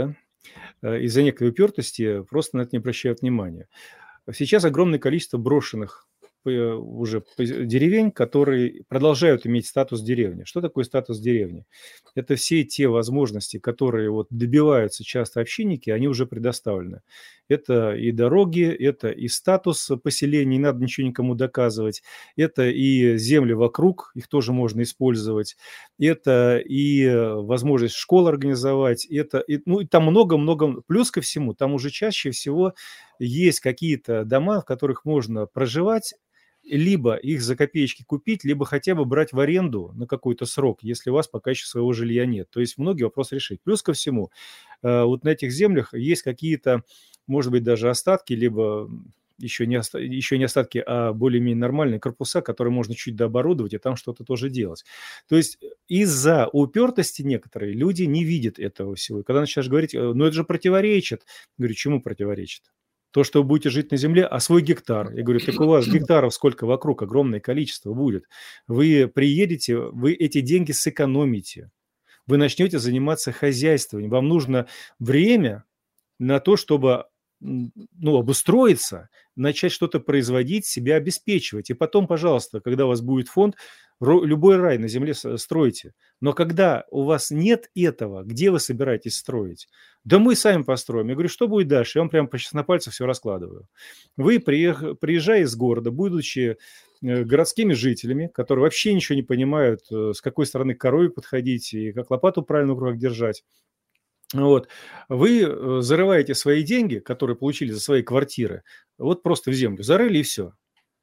из-за некой упертости просто на это не обращают внимания. Сейчас огромное количество брошенных уже деревень, которые продолжают иметь статус деревни. Что такое статус деревни? Это все те возможности, которые вот добиваются часто общинники, они уже предоставлены. Это и дороги, это и статус поселения, не надо ничего никому доказывать. Это и земли вокруг, их тоже можно использовать. Это и возможность школ организовать. Это, и, ну, и там много-много. Плюс ко всему, там уже чаще всего есть какие-то дома, в которых можно проживать, либо их за копеечки купить, либо хотя бы брать в аренду на какой-то срок, если у вас пока еще своего жилья нет. То есть многие вопросы решить. Плюс ко всему, вот на этих землях есть какие-то, может быть, даже остатки, либо еще не, оста- еще не остатки, а более-менее нормальные корпуса, которые можно чуть дооборудовать и там что-то тоже делать. То есть из-за упертости некоторые люди не видят этого всего. И когда начинаешь говорить, ну это же противоречит, говорю, чему противоречит? То, что вы будете жить на земле, а свой гектар. Я говорю, так у вас гектаров сколько вокруг, огромное количество будет. Вы приедете, вы эти деньги сэкономите. Вы начнете заниматься хозяйством. Вам нужно время на то, чтобы ну, обустроиться, начать что-то производить, себя обеспечивать. И потом, пожалуйста, когда у вас будет фонд, любой рай на земле стройте. Но когда у вас нет этого, где вы собираетесь строить? Да мы сами построим. Я говорю, что будет дальше? Я вам прямо сейчас на пальцах все раскладываю. Вы, приезжая из города, будучи городскими жителями, которые вообще ничего не понимают, с какой стороны к корове подходить и как лопату правильно в руках держать, вот. Вы зарываете свои деньги, которые получили за свои квартиры, вот просто в землю. Зарыли и все.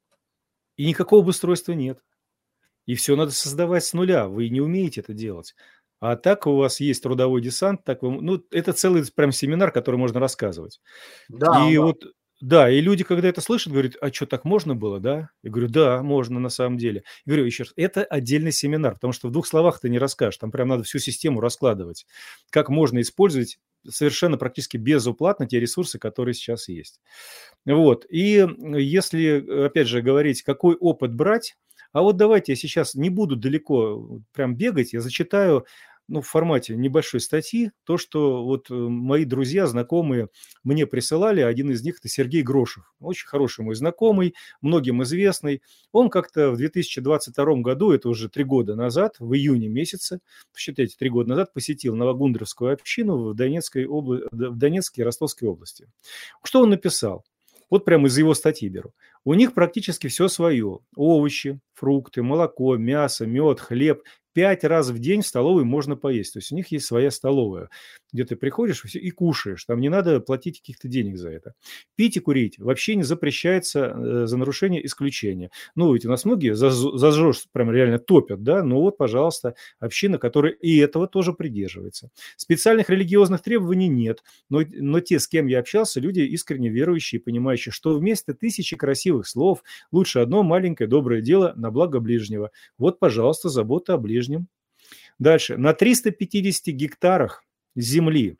И никакого обустройства нет. И все надо создавать с нуля. Вы не умеете это делать. А так у вас есть трудовой десант. Так вы, ну, это целый прям семинар, который можно рассказывать. Да, И да. вот... Да, и люди, когда это слышат, говорят, а что, так можно было, да? Я говорю, да, можно на самом деле. Я говорю еще раз, это отдельный семинар, потому что в двух словах ты не расскажешь, там прям надо всю систему раскладывать. Как можно использовать совершенно практически безуплатно те ресурсы, которые сейчас есть. Вот, и если, опять же, говорить, какой опыт брать, а вот давайте я сейчас не буду далеко прям бегать, я зачитаю, ну, в формате небольшой статьи, то, что вот мои друзья, знакомые мне присылали. Один из них – это Сергей Грошев. Очень хороший мой знакомый, многим известный. Он как-то в две тысячи двадцать втором году, это уже три года назад, в июне месяце, посчитайте, три года назад, посетил Новогундровскую общину в Донецкой, обла... в Донецкой и Ростовской области. Что он написал? Вот прямо из его статьи беру. У них практически все свое. Овощи, фрукты, молоко, мясо, мед, хлеб. Пять раз в день в столовой можно поесть. То есть у них есть своя столовая, где ты приходишь и кушаешь. Там не надо платить каких-то денег за это. Пить и курить вообще не запрещается, за нарушение исключения. Ну, ведь у нас многие за, за ЗОЖ прям реально топят, да? Ну вот, пожалуйста, община, которая и этого тоже придерживается. Специальных религиозных требований нет. Но, но те, с кем я общался, люди искренне верующие и понимающие, что вместо тысячи красивых слов лучше одно маленькое доброе дело на благо ближнего. Вот, пожалуйста, забота о ближнем. Дальше. На триста пятидесяти гектарах земли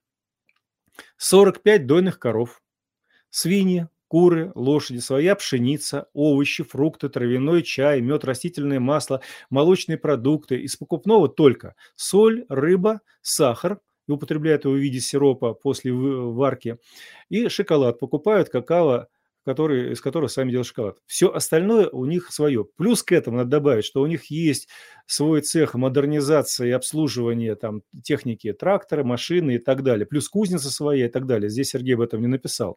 сорок пять дойных коров, свиньи, куры, лошади, своя пшеница, овощи, фрукты, травяной чай, мед, растительное масло, молочные продукты. Из покупного только соль, рыба, сахар, и употребляют его в виде сиропа после варки, и шоколад. Покупают какао, который, из которого сами делают шоколад. Все остальное у них свое. Плюс к этому надо добавить, что у них есть свой цех модернизации и обслуживания там, техники, трактора, машины и так далее. Плюс кузница своя и так далее. Здесь Сергей об этом не написал.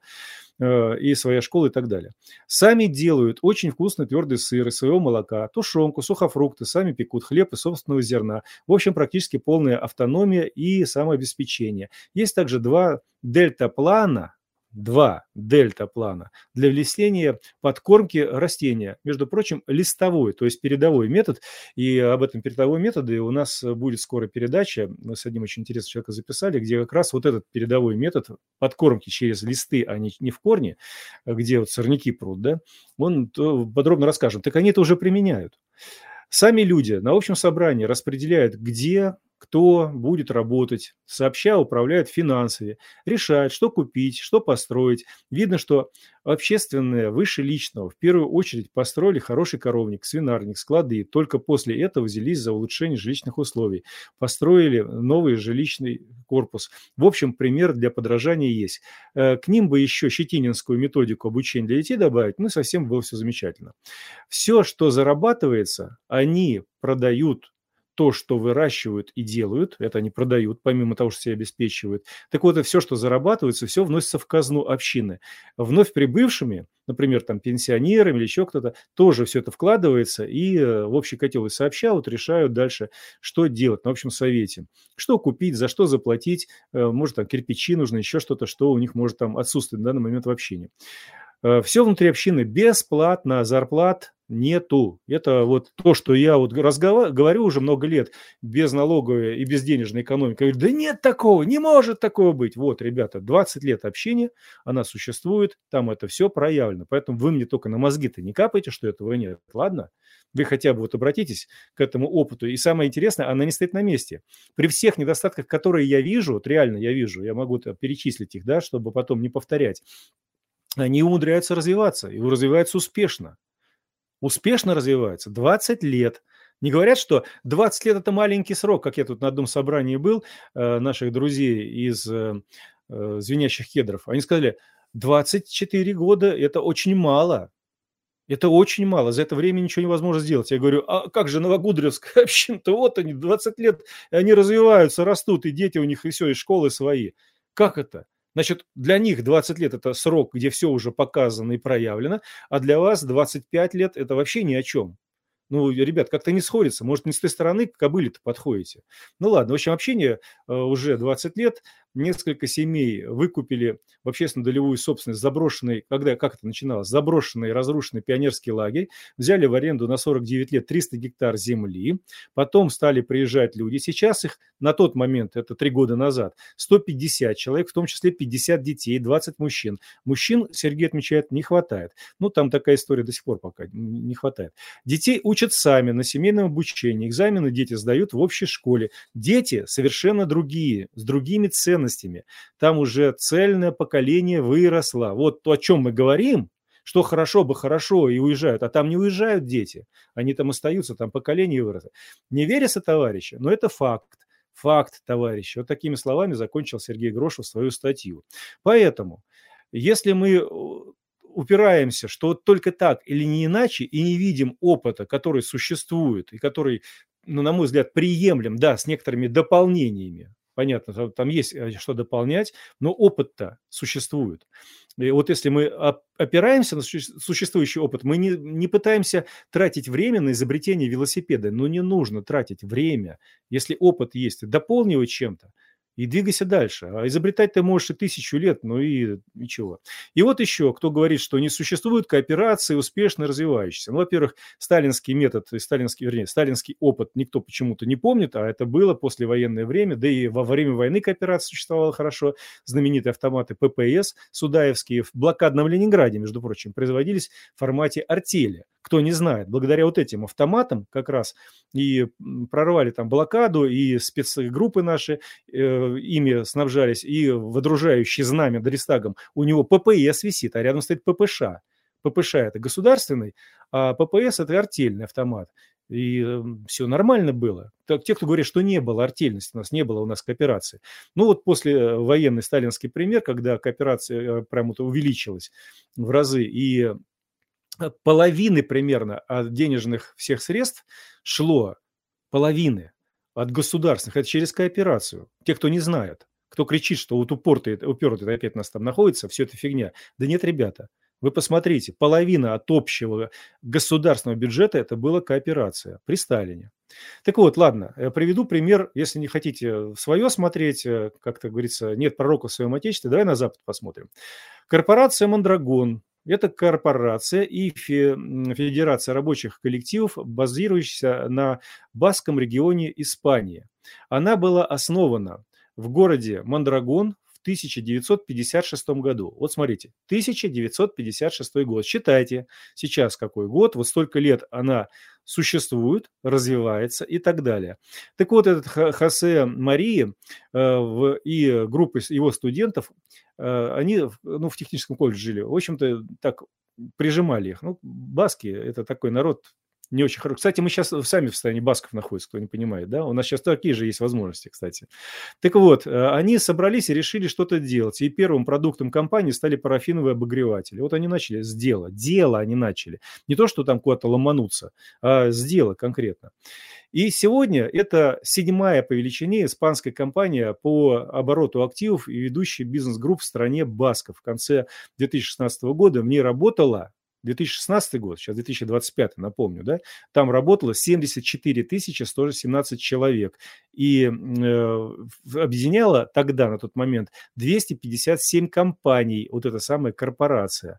И своя школа и так далее. Сами делают очень вкусный твердый сыр из своего молока, тушенку, сухофрукты, сами пекут хлеб из собственного зерна. В общем, практически полная автономия и самообеспечение. Есть также два дельтаплана, Два дельтаплана для внесения подкормки растения. Между прочим, листовой, то есть передовой метод. И об этом передовой методе у нас будет скоро передача. Мы с одним очень интересным человеком записали, где как раз вот этот передовой метод подкормки через листы, а не, не в корне, где вот сорняки прут, да, он подробно расскажет. Так они это уже применяют. Сами люди на общем собрании распределяют, где кто будет работать, сообща управляют финансами, решают, что купить, что построить. Видно, что общественное выше личного в первую очередь построили хороший коровник, свинарник, склады. Только после этого взялись за улучшение жилищных условий. Построили новый жилищный корпус. В общем, пример для подражания есть. К ним бы еще щетининскую методику обучения для детей добавить, ну, совсем было все замечательно. Все, что зарабатывается, они продают. То, что выращивают и делают, это они продают, помимо того, что себя обеспечивают. Так вот, и все, что зарабатывается, все вносится в казну общины. Вновь прибывшими, например, там, пенсионерами или еще кто-то, тоже все это вкладывается и в общий котел и сообща вот решают дальше, что делать на общем совете. Что купить, за что заплатить, может, там, кирпичи нужно, еще что-то, что у них может там отсутствовать на данный момент в общине. Все внутри общины бесплатно, зарплат нету. Это вот то, что я вот разговар... говорю уже много лет, безналоговая и безденежная экономика. Я говорю, да нет такого, не может такого быть. Вот, ребята, двадцать лет общения, она существует, там это все проявлено. Поэтому вы мне только на мозги-то не капайте, что этого нет. Ладно? Вы хотя бы вот обратитесь к этому опыту. И самое интересное, она не стоит на месте. При всех недостатках, которые я вижу, вот реально я вижу, я могу перечислить их, да, чтобы потом не повторять, они умудряются развиваться, и развиваются успешно. Успешно развиваются двадцать лет. Не говорят, что двадцать лет – это маленький срок, как я тут на одном собрании был, э, наших друзей из э, э, «Звенящих кедров». Они сказали, двадцать четыре года – это очень мало. Это очень мало, за это время ничего невозможно сделать. Я говорю, а как же Новогудревская община-то? Вот они, двадцать лет, и они развиваются, растут, и дети у них, и все, и школы свои. Как это? Значит, для них двадцать лет – это срок, где все уже показано и проявлено, а для вас двадцать пять лет – это вообще ни о чем. Ну, ребят, как-то не сходится. Может, не с той стороны к кобыле-то подходите. Ну, ладно. В общем, общение э, уже двадцать лет. Несколько семей выкупили в общественно-долевую собственность заброшенный, когда, как это начиналось, заброшенный и разрушенный пионерский лагерь. Взяли в аренду на сорок девять лет триста гектар земли. Потом стали приезжать люди. Сейчас их на тот момент, это три года назад, сто пятьдесят человек, в том числе пятьдесят детей, двадцать мужчин. Мужчин, Сергей отмечает, не хватает. Ну, там такая история до сих пор пока не хватает. Детей учат сами на семейном обучении. Экзамены дети сдают в общей школе. Дети совершенно другие, с другими ценностями. Там уже цельное поколение выросло. Вот то, о чем мы говорим, что хорошо бы хорошо и уезжают, а там не уезжают дети. Они там остаются, там поколение выросло. Не верится, товарищи, но это факт. Факт, товарищи. Вот такими словами закончил Сергей Грошев свою статью. Поэтому, если мы упираемся, что вот только так или не иначе, и не видим опыта, который существует, и который, ну, на мой взгляд, приемлем, да, с некоторыми дополнениями. Понятно, там есть что дополнять, но опыт-то существует. И вот если мы опираемся на существующий опыт, мы не, не пытаемся тратить время на изобретение велосипеда. Но не нужно тратить время. Если опыт есть, дополни его чем-то и двигайся дальше. А изобретать ты можешь и тысячу лет, ну и ничего. И вот еще, кто говорит, что не существует кооперации, успешно развивающейся. Ну, во-первых, сталинский метод, сталинский, вернее, сталинский опыт никто почему-то не помнит, а это было послевоенное время, да и во время войны кооперация существовала хорошо. Знаменитые автоматы ППС судаевские в блокадном Ленинграде, между прочим, производились в формате артели. Кто не знает, благодаря вот этим автоматам как раз и прорвали там блокаду, и спецгруппы наши э, ими снабжались, и водружающий знамя над Рейхстагом у него ППС висит, а рядом стоит ППШ. ППШ – это государственный, а ППС – это артельный автомат. И э, все нормально было. Так, те, кто говорит, что не было артельности, у нас не было у нас кооперации. Ну вот после военный сталинский пример, когда кооперация прямо увеличилась в разы, и половины примерно от денежных всех средств шло, половины от государственных, это через кооперацию. Те, кто не знает, кто кричит, что вот упертый, упертый опять нас там находится, все это фигня. Да нет, ребята, вы посмотрите, половина от общего государственного бюджета это была кооперация при Сталине. Так вот, ладно, приведу пример, если не хотите свое смотреть, как-то говорится, нет пророка в своем отечестве, давай на Запад посмотрим. Корпорация «Мондрагон». Это корпорация и федерация рабочих коллективов, базирующаяся на Баскском регионе Испании. Она была основана в городе Мондрагон в тысяча девятьсот пятьдесят шестом году. Вот смотрите, тысяча девятьсот пятьдесят шестой год. Считайте, сейчас какой год, вот столько лет она существует, развивается и так далее. Так вот, этот Хосе Мария э, и группа его студентов, э, они ну, в техническом колледже жили, в общем-то, так прижимали их. Ну, баски – это такой народ не очень хороший. Кстати, мы сейчас сами в состоянии басков находимся, кто не понимает, да? У нас сейчас такие же есть возможности, кстати. Так вот, они собрались и решили что-то делать. И первым продуктом компании стали парафиновые обогреватели. Вот они начали с дела. Дело они начали. Не то, что там куда-то ломануться, а с дела конкретно. И сегодня это седьмая по величине испанская компания по обороту активов и ведущий бизнес-групп в стране басков. В конце две тысячи шестнадцатого года в ней работало, две тысячи шестнадцатый год, сейчас две тысячи двадцать пятый, напомню, да, там работало семьдесят четыре тысячи сто семнадцать человек. И э, объединяло тогда, на тот момент, двести пятьдесят семь компаний, вот эта самая корпорация,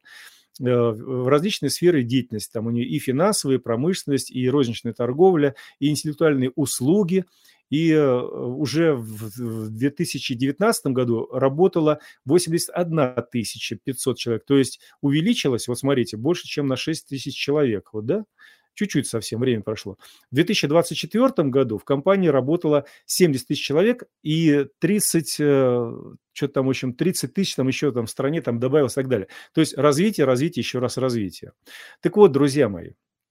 в различные сферы деятельности. Там у нее и финансовая, и промышленность, и розничная торговля, и интеллектуальные услуги. И уже в две тысячи девятнадцатом году работало восемьдесят одна тысяча пятьсот человек. То есть увеличилось, вот смотрите, больше, чем на шесть тысяч человек. Вот, да? Чуть-чуть совсем время прошло. В две тысячи двадцать четвёртом году в компании работало семьдесят тысяч человек, и тридцать, что-то там, в общем, тридцать тысяч там еще там в стране там добавилось и так далее. То есть развитие, развитие, еще раз развитие. Так вот, друзья мои,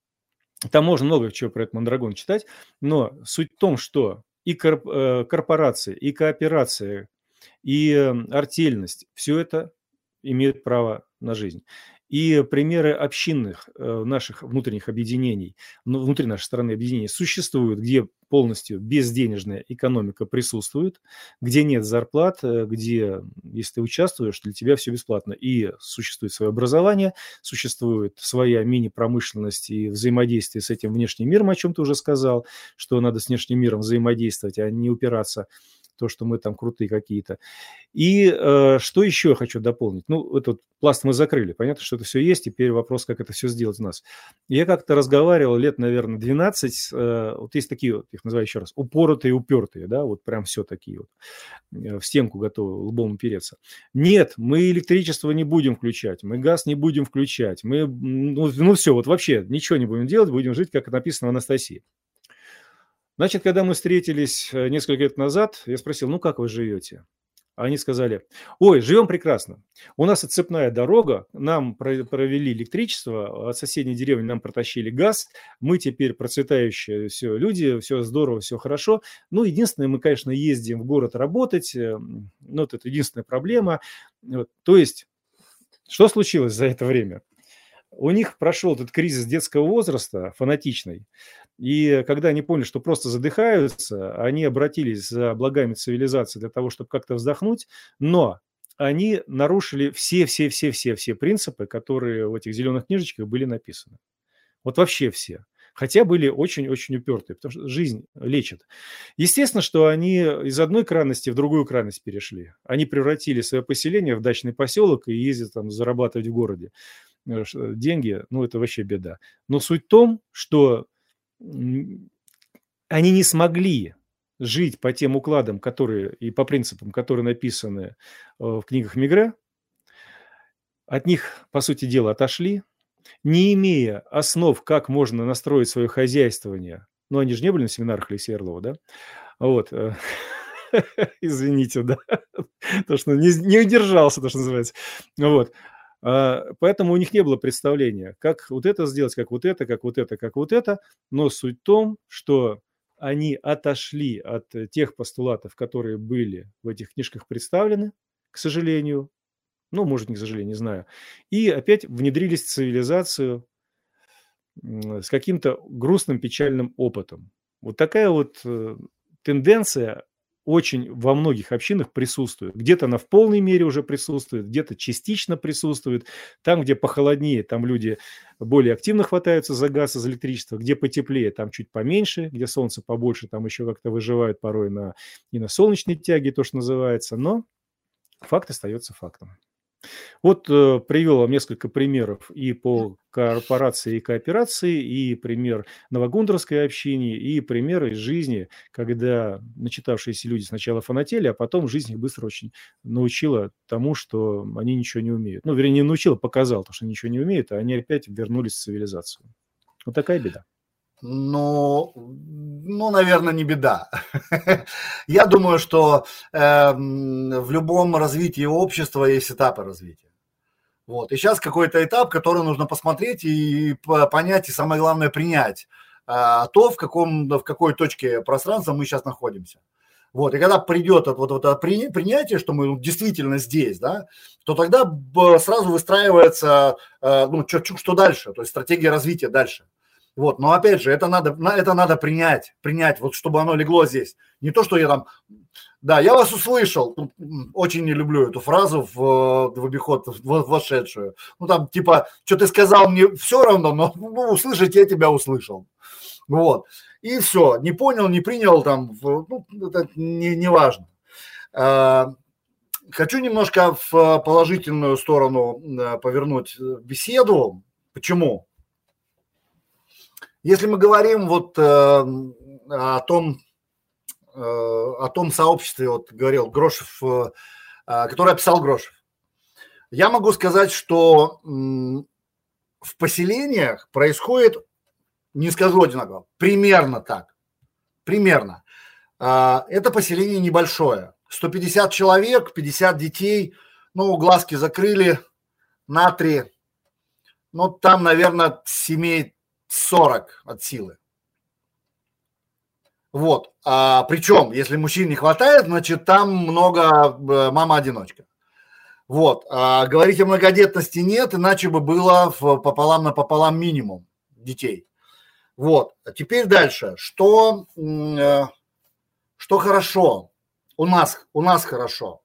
там можно много чего про этот Мондрагон читать, но суть в том, что и корпорации, и кооперация, и артельность, все это имеет право на жизнь. И примеры общинных наших внутренних объединений, внутри нашей страны объединений существуют, где полностью безденежная экономика присутствует, где нет зарплат, где, если ты участвуешь, для тебя все бесплатно. И существует свое образование, существует своя мини-промышленность и взаимодействие с этим внешним миром, о чем ты уже сказал, что надо с внешним миром взаимодействовать, а не упираться в то, что мы там крутые какие-то. И э, что еще я хочу дополнить? Ну, этот пласт мы закрыли. Понятно, что это все есть. Теперь вопрос, как это все сделать у нас. Я как-то разговаривал лет, наверное, двенадцать. Э, вот есть такие, вот, их называю еще раз, упоротые, упертые, да, вот прям все такие вот, э, в стенку готовы лбом упереться. Нет, мы электричество не будем включать, мы газ не будем включать, мы, ну, ну все, вот вообще ничего не будем делать, будем жить, как написано в Анастасии. Значит, когда мы встретились несколько лет назад, я спросил, ну как вы живете? Они сказали, ой, живем прекрасно. У нас отцепная дорога, нам провели электричество, от соседней деревни нам протащили газ, мы теперь процветающие все люди, все здорово, все хорошо. Ну, единственное, мы, конечно, ездим в город работать, ну, вот это единственная проблема. Вот. То есть, что случилось за это время? У них прошел этот кризис детского возраста, фанатичный, и когда они поняли, что просто задыхаются, они обратились за благами цивилизации для того, чтобы как-то вздохнуть, но они нарушили все-все-все-все-все принципы, которые в этих зеленых книжечках были написаны. Вот вообще все. Хотя были очень-очень упертые, потому что жизнь лечит. Естественно, что они из одной крайности в другую крайность перешли. Они превратили свое поселение в дачный поселок и ездят там зарабатывать в городе деньги, ну, это вообще беда. Но суть в том, что они не смогли жить по тем укладам, которые и по принципам, которые написаны в книгах Мегре. От них, по сути дела, отошли, не имея основ, как можно настроить свое хозяйствование. Ну, они же не были на семинарах Алексея Орлова, да? Вот. Извините, да. То, что не удержался, то, что называется. Вот. Поэтому у них не было представления, как вот это сделать, как вот это, как вот это, как вот это. Но суть в том, что они отошли от тех постулатов, которые были в этих книжках представлены, к сожалению. Ну, может, не к сожалению, не знаю. И опять внедрились в цивилизацию с каким-то грустным, печальным опытом. Вот такая вот тенденция очень во многих общинах присутствует. Где-то она в полной мере уже присутствует, где-то частично присутствует. Там, где похолоднее, там люди более активно хватаются за газ, за электричество. Где потеплее, там чуть поменьше. Где солнце побольше, там еще как-то выживают порой на, и на солнечной тяге, то, что называется. Но факт остается фактом. Вот э, привел вам несколько примеров и по корпорации и кооперации, и пример новогундерской общины, и примеры из жизни, когда начитавшиеся люди сначала фанатели, а потом жизнь их быстро очень научила тому, что они ничего не умеют. Ну, вернее, не научила, показала, что ничего не умеют, а они опять вернулись в цивилизацию. Вот такая беда. Ну, ну, наверное, не беда. Я думаю, что э, в любом развитии общества есть этапы развития. Вот. И сейчас какой-то этап, который нужно посмотреть и понять, и самое главное принять э, то, в, каком, в какой точке пространства мы сейчас находимся. Вот. И когда придет вот, вот это принятие, что мы действительно здесь, да, то тогда сразу выстраивается, э, ну, что, что дальше, то есть стратегия развития дальше. Вот, но опять же, это надо, это надо принять, принять, вот чтобы оно легло здесь. Не то, что я там, да, я вас услышал, очень не люблю эту фразу в, в обиход, в, вошедшую. Ну там типа, что ты сказал, мне все равно, но ну, услышать я тебя услышал. Вот, и все, не понял, не принял, там, ну, это не, не важно. Хочу немножко в положительную сторону повернуть беседу. Почему? Если мы говорим вот э, о том, э, о том сообществе, вот говорил Грошев, э, который описал Грошев, я могу сказать, что э, в поселениях происходит, не скажу одинаково, примерно так, примерно. Э, это поселение небольшое, сто пятьдесят человек, пятьдесят детей, ну, глазки закрыли, на три, ну, там, наверное, семей сорок от силы. Вот. А, причем, если мужчин не хватает, значит, там много мама-одиночка. Вот. А, говорить о многодетности нет, иначе бы было в пополам на пополам минимум детей. Вот. А теперь дальше. Что, э, что хорошо? У нас, у нас хорошо.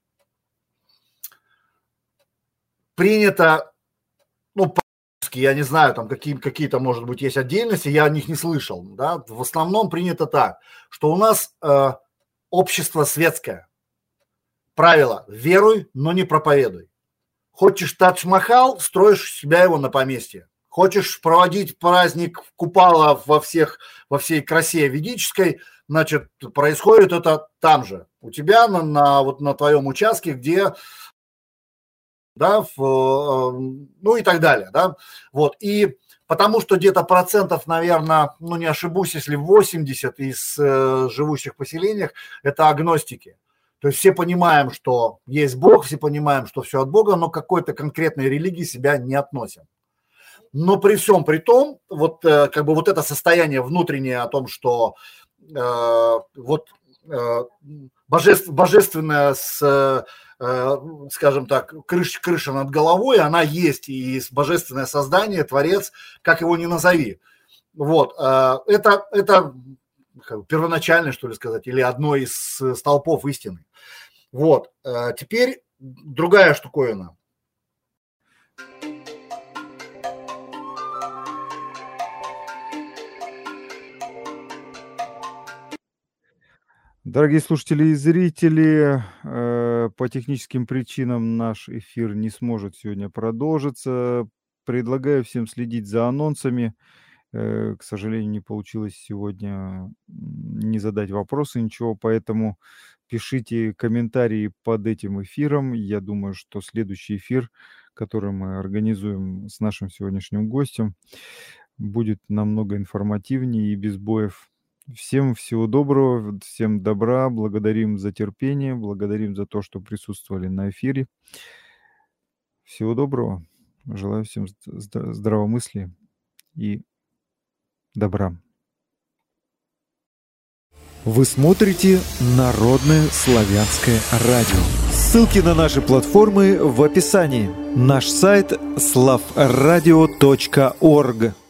Принято, ну, я не знаю, там какие, какие-то, может быть, есть отдельности, я о них не слышал, да, в основном принято так, что у нас э, общество светское, правило, веруй, но не проповедуй. Хочешь Тадж-Махал, строишь себя его на поместье. Хочешь проводить праздник Купала во, всех, во всей красе ведической, значит, происходит это там же, у тебя на, на, вот на твоем участке, где... да, в, ну и так далее, да, вот, и потому что где-то процентов, наверное, ну не ошибусь, если восемьдесят из э, живущих в поселениях это агностики, то есть все понимаем, что есть Бог, все понимаем, что все от Бога, но к какой-то конкретной религии себя не относим. Но при всем при том, вот э, как бы вот это состояние внутреннее о том, что э, вот э, божеств, божественное с скажем так, крыша, крыша над головой, она есть, и божественное создание, творец, как его ни назови. Вот, это, это первоначальное, что ли сказать, или одно из столпов истины. Вот, теперь другая штуковина. Дорогие слушатели и зрители, э, по техническим причинам наш эфир не сможет сегодня продолжиться. Предлагаю всем следить за анонсами. Э, к сожалению, не получилось сегодня не задать вопросы, ничего, поэтому пишите комментарии под этим эфиром. Я думаю, что следующий эфир, который мы организуем с нашим сегодняшним гостем, будет намного информативнее и без боев. Всем всего доброго, всем добра, благодарим за терпение, благодарим за то, что присутствовали на эфире. Всего доброго, желаю всем здравомыслия и добра. Вы смотрите Народное славянское радио. Ссылки на наши платформы в описании. Наш сайт слав радио точка орг.